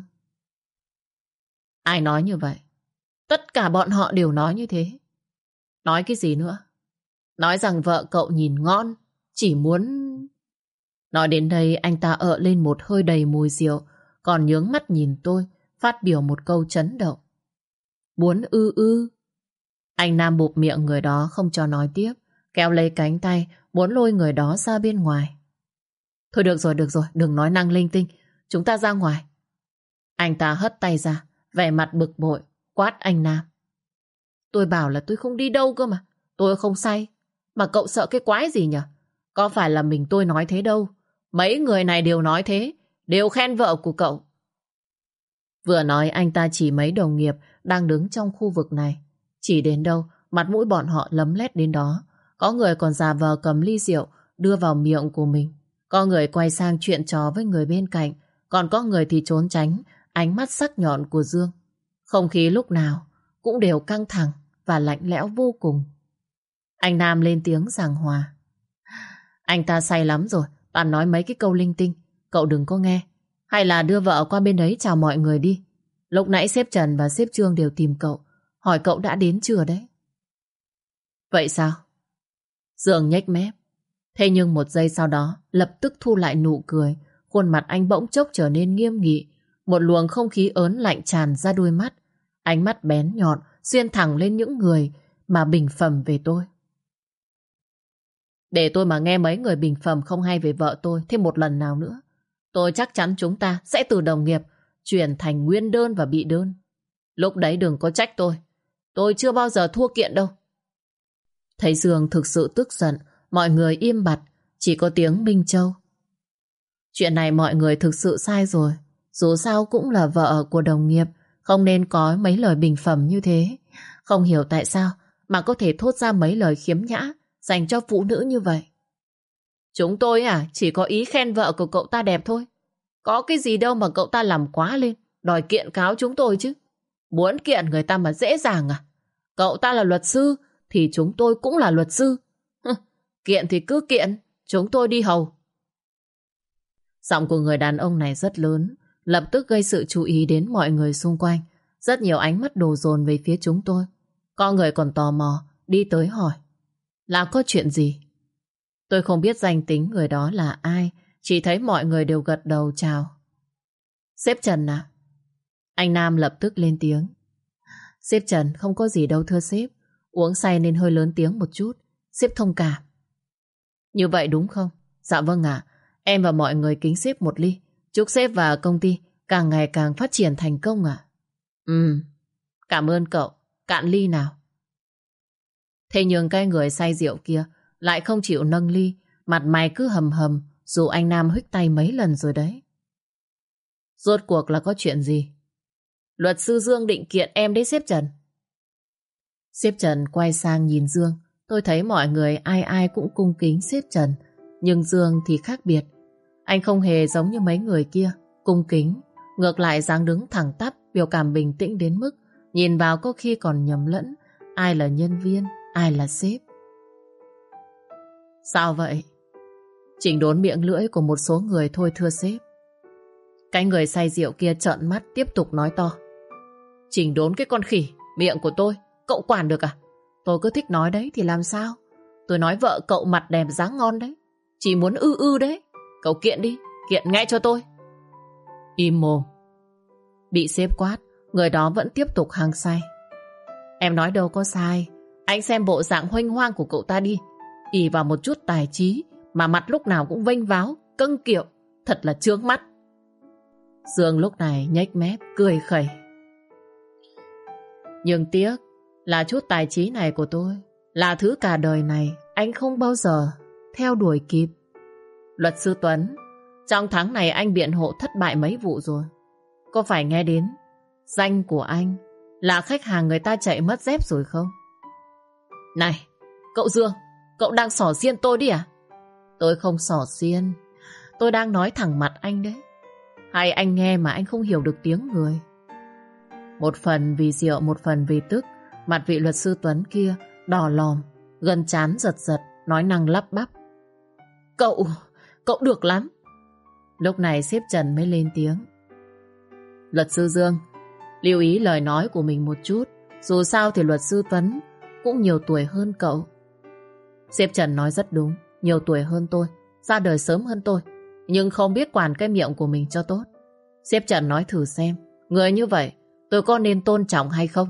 Ai nói như vậy? Tất cả bọn họ đều nói như thế. Nói cái gì nữa? Nói rằng vợ cậu nhìn ngon, chỉ muốn... Nói đến đây anh ta ợ lên một hơi đầy mùi rượu, còn nhướng mắt nhìn tôi, phát biểu một câu chấn động. Muốn ư ư. Anh Nam bụp miệng người đó không cho nói tiếp, kéo lấy cánh tay, muốn lôi người đó ra bên ngoài. Thôi được rồi, được rồi, đừng nói năng linh tinh, chúng ta ra ngoài. Anh ta hất tay ra, vẻ mặt bực bội, quát anh Nam. Tôi bảo là tôi không đi đâu cơ mà, tôi không say. Mà cậu sợ cái quái gì nhỉ? Có phải là mình tôi nói thế đâu. Mấy người này đều nói thế, đều khen vợ của cậu. Vừa nói anh ta chỉ mấy đồng nghiệp đang đứng trong khu vực này. Chỉ đến đâu, mặt mũi bọn họ lấm lét đến đó. Có người còn giả vờ cầm ly rượu đưa vào miệng của mình. Có người quay sang chuyện trò với người bên cạnh. Còn có người thì trốn tránh ánh mắt sắc nhọn của Dương. Không khí lúc nào cũng đều căng thẳng và lạnh lẽo vô cùng. Anh Nam lên tiếng giảng hòa. Anh ta say lắm rồi, toàn nói mấy cái câu linh tinh. Cậu đừng có nghe. Hay là đưa vợ qua bên đấy chào mọi người đi. Lúc nãy sếp Trần và sếp Trương đều tìm cậu, hỏi cậu đã đến chưa đấy. Vậy sao? Dương nhếch mép. Thế nhưng một giây sau đó lập tức thu lại nụ cười. Khuôn mặt anh bỗng chốc trở nên nghiêm nghị. Một luồng không khí ớn lạnh tràn ra đôi mắt. Ánh mắt bén nhọn xuyên thẳng lên những người mà bình phẩm về tôi. Để tôi mà nghe mấy người bình phẩm không hay về vợ tôi thêm một lần nào nữa, tôi chắc chắn chúng ta sẽ từ đồng nghiệp chuyển thành nguyên đơn và bị đơn. Lúc đấy đừng có trách tôi. Tôi chưa bao giờ thua kiện đâu. Thấy Dương thực sự tức giận, mọi người im bặt, chỉ có tiếng Minh Châu. Chuyện này mọi người thực sự sai rồi. Dù sao cũng là vợ của đồng nghiệp, không nên có mấy lời bình phẩm như thế. Không hiểu tại sao mà có thể thốt ra mấy lời khiếm nhã dành cho phụ nữ như vậy. Chúng tôi à, chỉ có ý khen vợ của cậu ta đẹp thôi. Có cái gì đâu mà cậu ta làm quá lên, đòi kiện cáo chúng tôi chứ. Muốn kiện người ta mà dễ dàng à? Cậu ta là luật sư, thì chúng tôi cũng là luật sư. Hừ, kiện thì cứ kiện, chúng tôi đi hầu. Giọng của người đàn ông này rất lớn, lập tức gây sự chú ý đến mọi người xung quanh. Rất nhiều ánh mắt đổ dồn về phía chúng tôi. Có người còn tò mò, đi tới hỏi. Là có chuyện gì? Tôi không biết danh tính người đó là ai, chỉ thấy mọi người đều gật đầu chào. Sếp Trần à? Anh Nam lập tức lên tiếng. Sếp Trần không có gì đâu thưa sếp. Uống say nên hơi lớn tiếng một chút. Sếp thông cảm. Như vậy đúng không? Dạ vâng ạ. Em và mọi người kính sếp một ly. Chúc sếp và công ty càng ngày càng phát triển thành công ạ. Ừ, cảm ơn cậu. Cạn ly nào. Thế nhưng cái người say rượu kia lại không chịu nâng ly, mặt mày cứ hầm hầm, dù anh Nam huých tay mấy lần rồi đấy. Rốt cuộc là có chuyện gì? Luật sư Dương định kiện em đấy sếp Trần. Sếp Trần quay sang nhìn Dương. Tôi thấy mọi người ai ai cũng cung kính sếp Trần, nhưng Dương thì khác biệt. Anh không hề giống như mấy người kia cung kính, ngược lại dáng đứng thẳng tắp, biểu cảm bình tĩnh đến mức nhìn vào có khi còn nhầm lẫn ai là nhân viên, ai là sếp. Sao vậy? Chỉnh đốn miệng lưỡi của một số người thôi thưa sếp. Cái người say rượu kia trợn mắt tiếp tục nói to. Chỉnh đốn cái con khỉ, miệng của tôi, cậu quản được à? Tôi cứ thích nói đấy thì làm sao? Tôi nói vợ cậu mặt đẹp dáng ngon đấy, chỉ muốn ư ư đấy. Cậu kiện đi, kiện ngay cho tôi. Im mồm. Bị sếp quát, người đó vẫn tiếp tục hăng say. Em nói đâu có sai. Anh xem bộ dạng huênh hoang của cậu ta đi, ỷ vào một chút tài trí mà mặt lúc nào cũng vênh váo, câng kiệu, thật là chướng mắt. Dương lúc này nhếch mép, cười khẩy. Nhưng tiếc là chút tài trí này của tôi là thứ cả đời này anh không bao giờ theo đuổi kịp. Luật sư Tuấn, trong tháng này anh biện hộ thất bại mấy vụ rồi. Có phải nghe đến danh của anh là khách hàng người ta chạy mất dép rồi không? Này, cậu Dương, cậu đang xỏ xiên tôi đi à? Tôi không xỏ xiên, tôi đang nói thẳng mặt anh đấy. Hay anh nghe mà anh không hiểu được tiếng người? Một phần vì rượu, một phần vì tức, mặt vị luật sư Tuấn kia đỏ lòm, gân trán giật giật, nói năng lắp bắp. Cậu, cậu được lắm. Lúc này sếp Trần mới lên tiếng. Luật sư Dương, lưu ý lời nói của mình một chút. Dù sao thì luật sư Tuấn cũng nhiều tuổi hơn cậu. Sếp Trần nói rất đúng. Nhiều tuổi hơn tôi, ra đời sớm hơn tôi, nhưng không biết quản cái miệng của mình cho tốt. Sếp Trần nói thử xem, người như vậy tôi có nên tôn trọng hay không?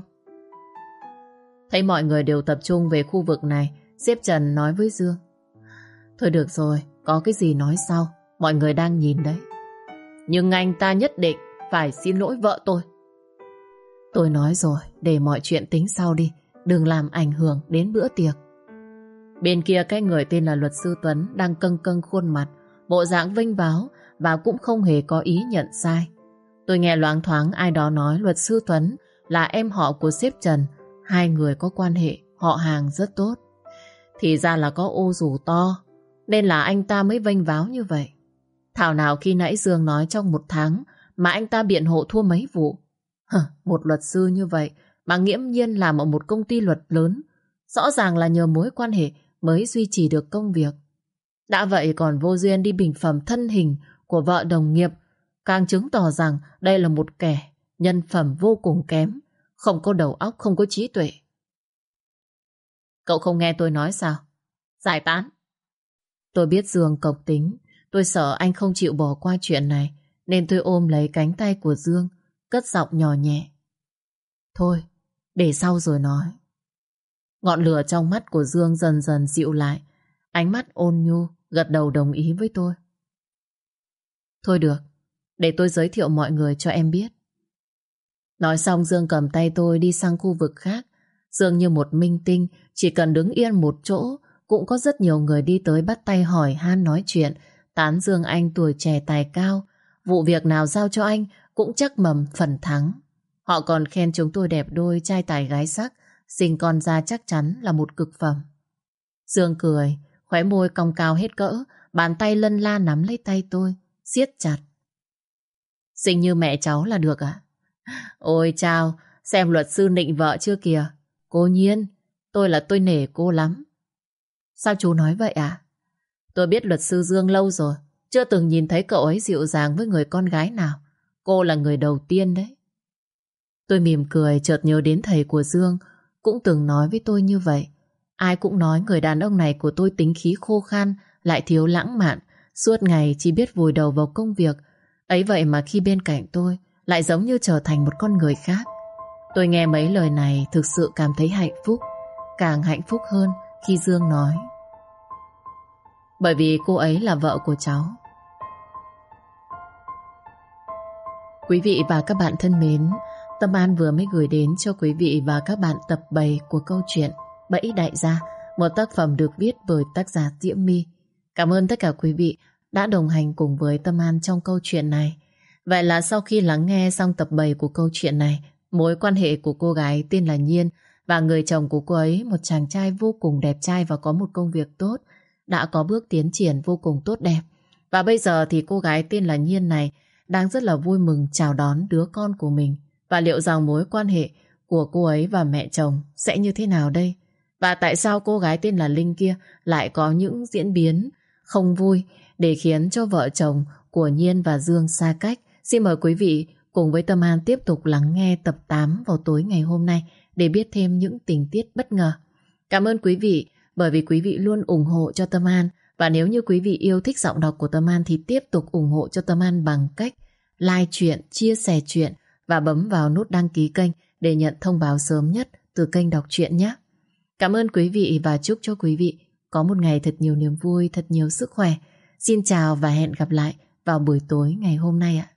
Thấy mọi người đều tập trung về khu vực này, sếp Trần nói với Dương. Thôi được rồi, có cái gì nói sau, mọi người đang nhìn đấy. Nhưng anh ta nhất định phải xin lỗi vợ tôi. Tôi nói rồi, để mọi chuyện tính sau đi, đừng làm ảnh hưởng đến bữa tiệc. Bên kia cái người tên là luật sư Tuấn đang câng câng khuôn mặt, bộ dạng vênh váo và cũng không hề có ý nhận sai. Tôi nghe loáng thoáng ai đó nói luật sư Tuấn là em họ của sếp Trần, hai người có quan hệ họ hàng rất tốt. Thì ra là có ô dù to, nên là anh ta mới vênh váo như vậy. Thảo nào khi nãy Dương nói trong một tháng mà anh ta biện hộ thua mấy vụ. Hờ, một luật sư như vậy mà nghiễm nhiên làm ở một công ty luật lớn, rõ ràng là nhờ mối quan hệ mới duy trì được công việc. Đã vậy còn vô duyên đi bình phẩm thân hình của vợ đồng nghiệp, càng chứng tỏ rằng đây là một kẻ nhân phẩm vô cùng kém, không có đầu óc, không có trí tuệ. Cậu không nghe tôi nói sao? Giải tán. Tôi biết Dương cộc tính, tôi sợ anh không chịu bỏ qua chuyện này, nên tôi ôm lấy cánh tay của Dương, cất giọng nhỏ nhẹ. Thôi, để sau rồi nói. Ngọn lửa trong mắt của Dương dần dần dịu lại, ánh mắt ôn nhu, gật đầu đồng ý với tôi. Thôi được, để tôi giới thiệu mọi người cho em biết. Nói xong Dương cầm tay tôi đi sang khu vực khác. Dương như một minh tinh, chỉ cần đứng yên một chỗ cũng có rất nhiều người đi tới bắt tay hỏi han nói chuyện, tán dương anh tuổi trẻ tài cao. Vụ việc nào giao cho anh cũng chắc mầm phần thắng. Họ còn khen chúng tôi đẹp đôi, trai tài gái sắc, sinh con ra chắc chắn là một cực phẩm. Dương cười, khóe môi cong cao hết cỡ, bàn tay lân la nắm lấy tay tôi, siết chặt. Xinh như mẹ cháu là được à? Ôi chao, xem luật sư nịnh vợ chưa kìa. Cô Nhiên, tôi là tôi nể cô lắm. Sao chú nói vậy à? Tôi biết luật sư Dương lâu rồi, chưa từng nhìn thấy cậu ấy dịu dàng với người con gái nào. Cô là người đầu tiên đấy. Tôi mỉm cười, chợt nhớ đến thầy của Dương cũng từng nói với tôi như vậy. Ai cũng nói người đàn ông này của tôi tính khí khô khan, lại thiếu lãng mạn, suốt ngày chỉ biết vùi đầu vào công việc. Ấy vậy mà khi bên cạnh tôi lại giống như trở thành một con người khác. Tôi nghe mấy lời này thực sự cảm thấy hạnh phúc, càng hạnh phúc hơn khi Dương nói. Bởi vì cô ấy là vợ của cháu. Quý vị và các bạn thân mến, Tâm An vừa mới gửi đến cho quý vị và các bạn tập bảy của câu chuyện Bẫy Đại Gia, một tác phẩm được viết bởi tác giả Diễm My. Cảm ơn tất cả quý vị đã đồng hành cùng với Tâm An trong câu chuyện này. Vậy là sau khi lắng nghe xong tập bảy của câu chuyện này, mối quan hệ của cô gái tên là Nhiên và người chồng của cô ấy, một chàng trai vô cùng đẹp trai và có một công việc tốt, đã có bước tiến triển vô cùng tốt đẹp. Và bây giờ thì cô gái tên là Nhiên này đang rất là vui mừng chào đón đứa con của mình. Và liệu rằng mối quan hệ của cô ấy và mẹ chồng sẽ như thế nào đây? Và tại sao cô gái tên là Linh kia lại có những diễn biến không vui để khiến cho vợ chồng của Nhiên và Dương xa cách? Xin mời quý vị cùng với Tâm An tiếp tục lắng nghe tập tám vào tối ngày hôm nay để biết thêm những tình tiết bất ngờ. Cảm ơn quý vị bởi vì quý vị luôn ủng hộ cho Tâm An. Và nếu như quý vị yêu thích giọng đọc của Tâm An thì tiếp tục ủng hộ cho Tâm An bằng cách like chuyện, chia sẻ chuyện và bấm vào nút đăng ký kênh để nhận thông báo sớm nhất từ kênh đọc truyện nhé. Cảm ơn quý vị và chúc cho quý vị có một ngày thật nhiều niềm vui, thật nhiều sức khỏe. Xin chào và hẹn gặp lại vào buổi tối ngày hôm nay ạ.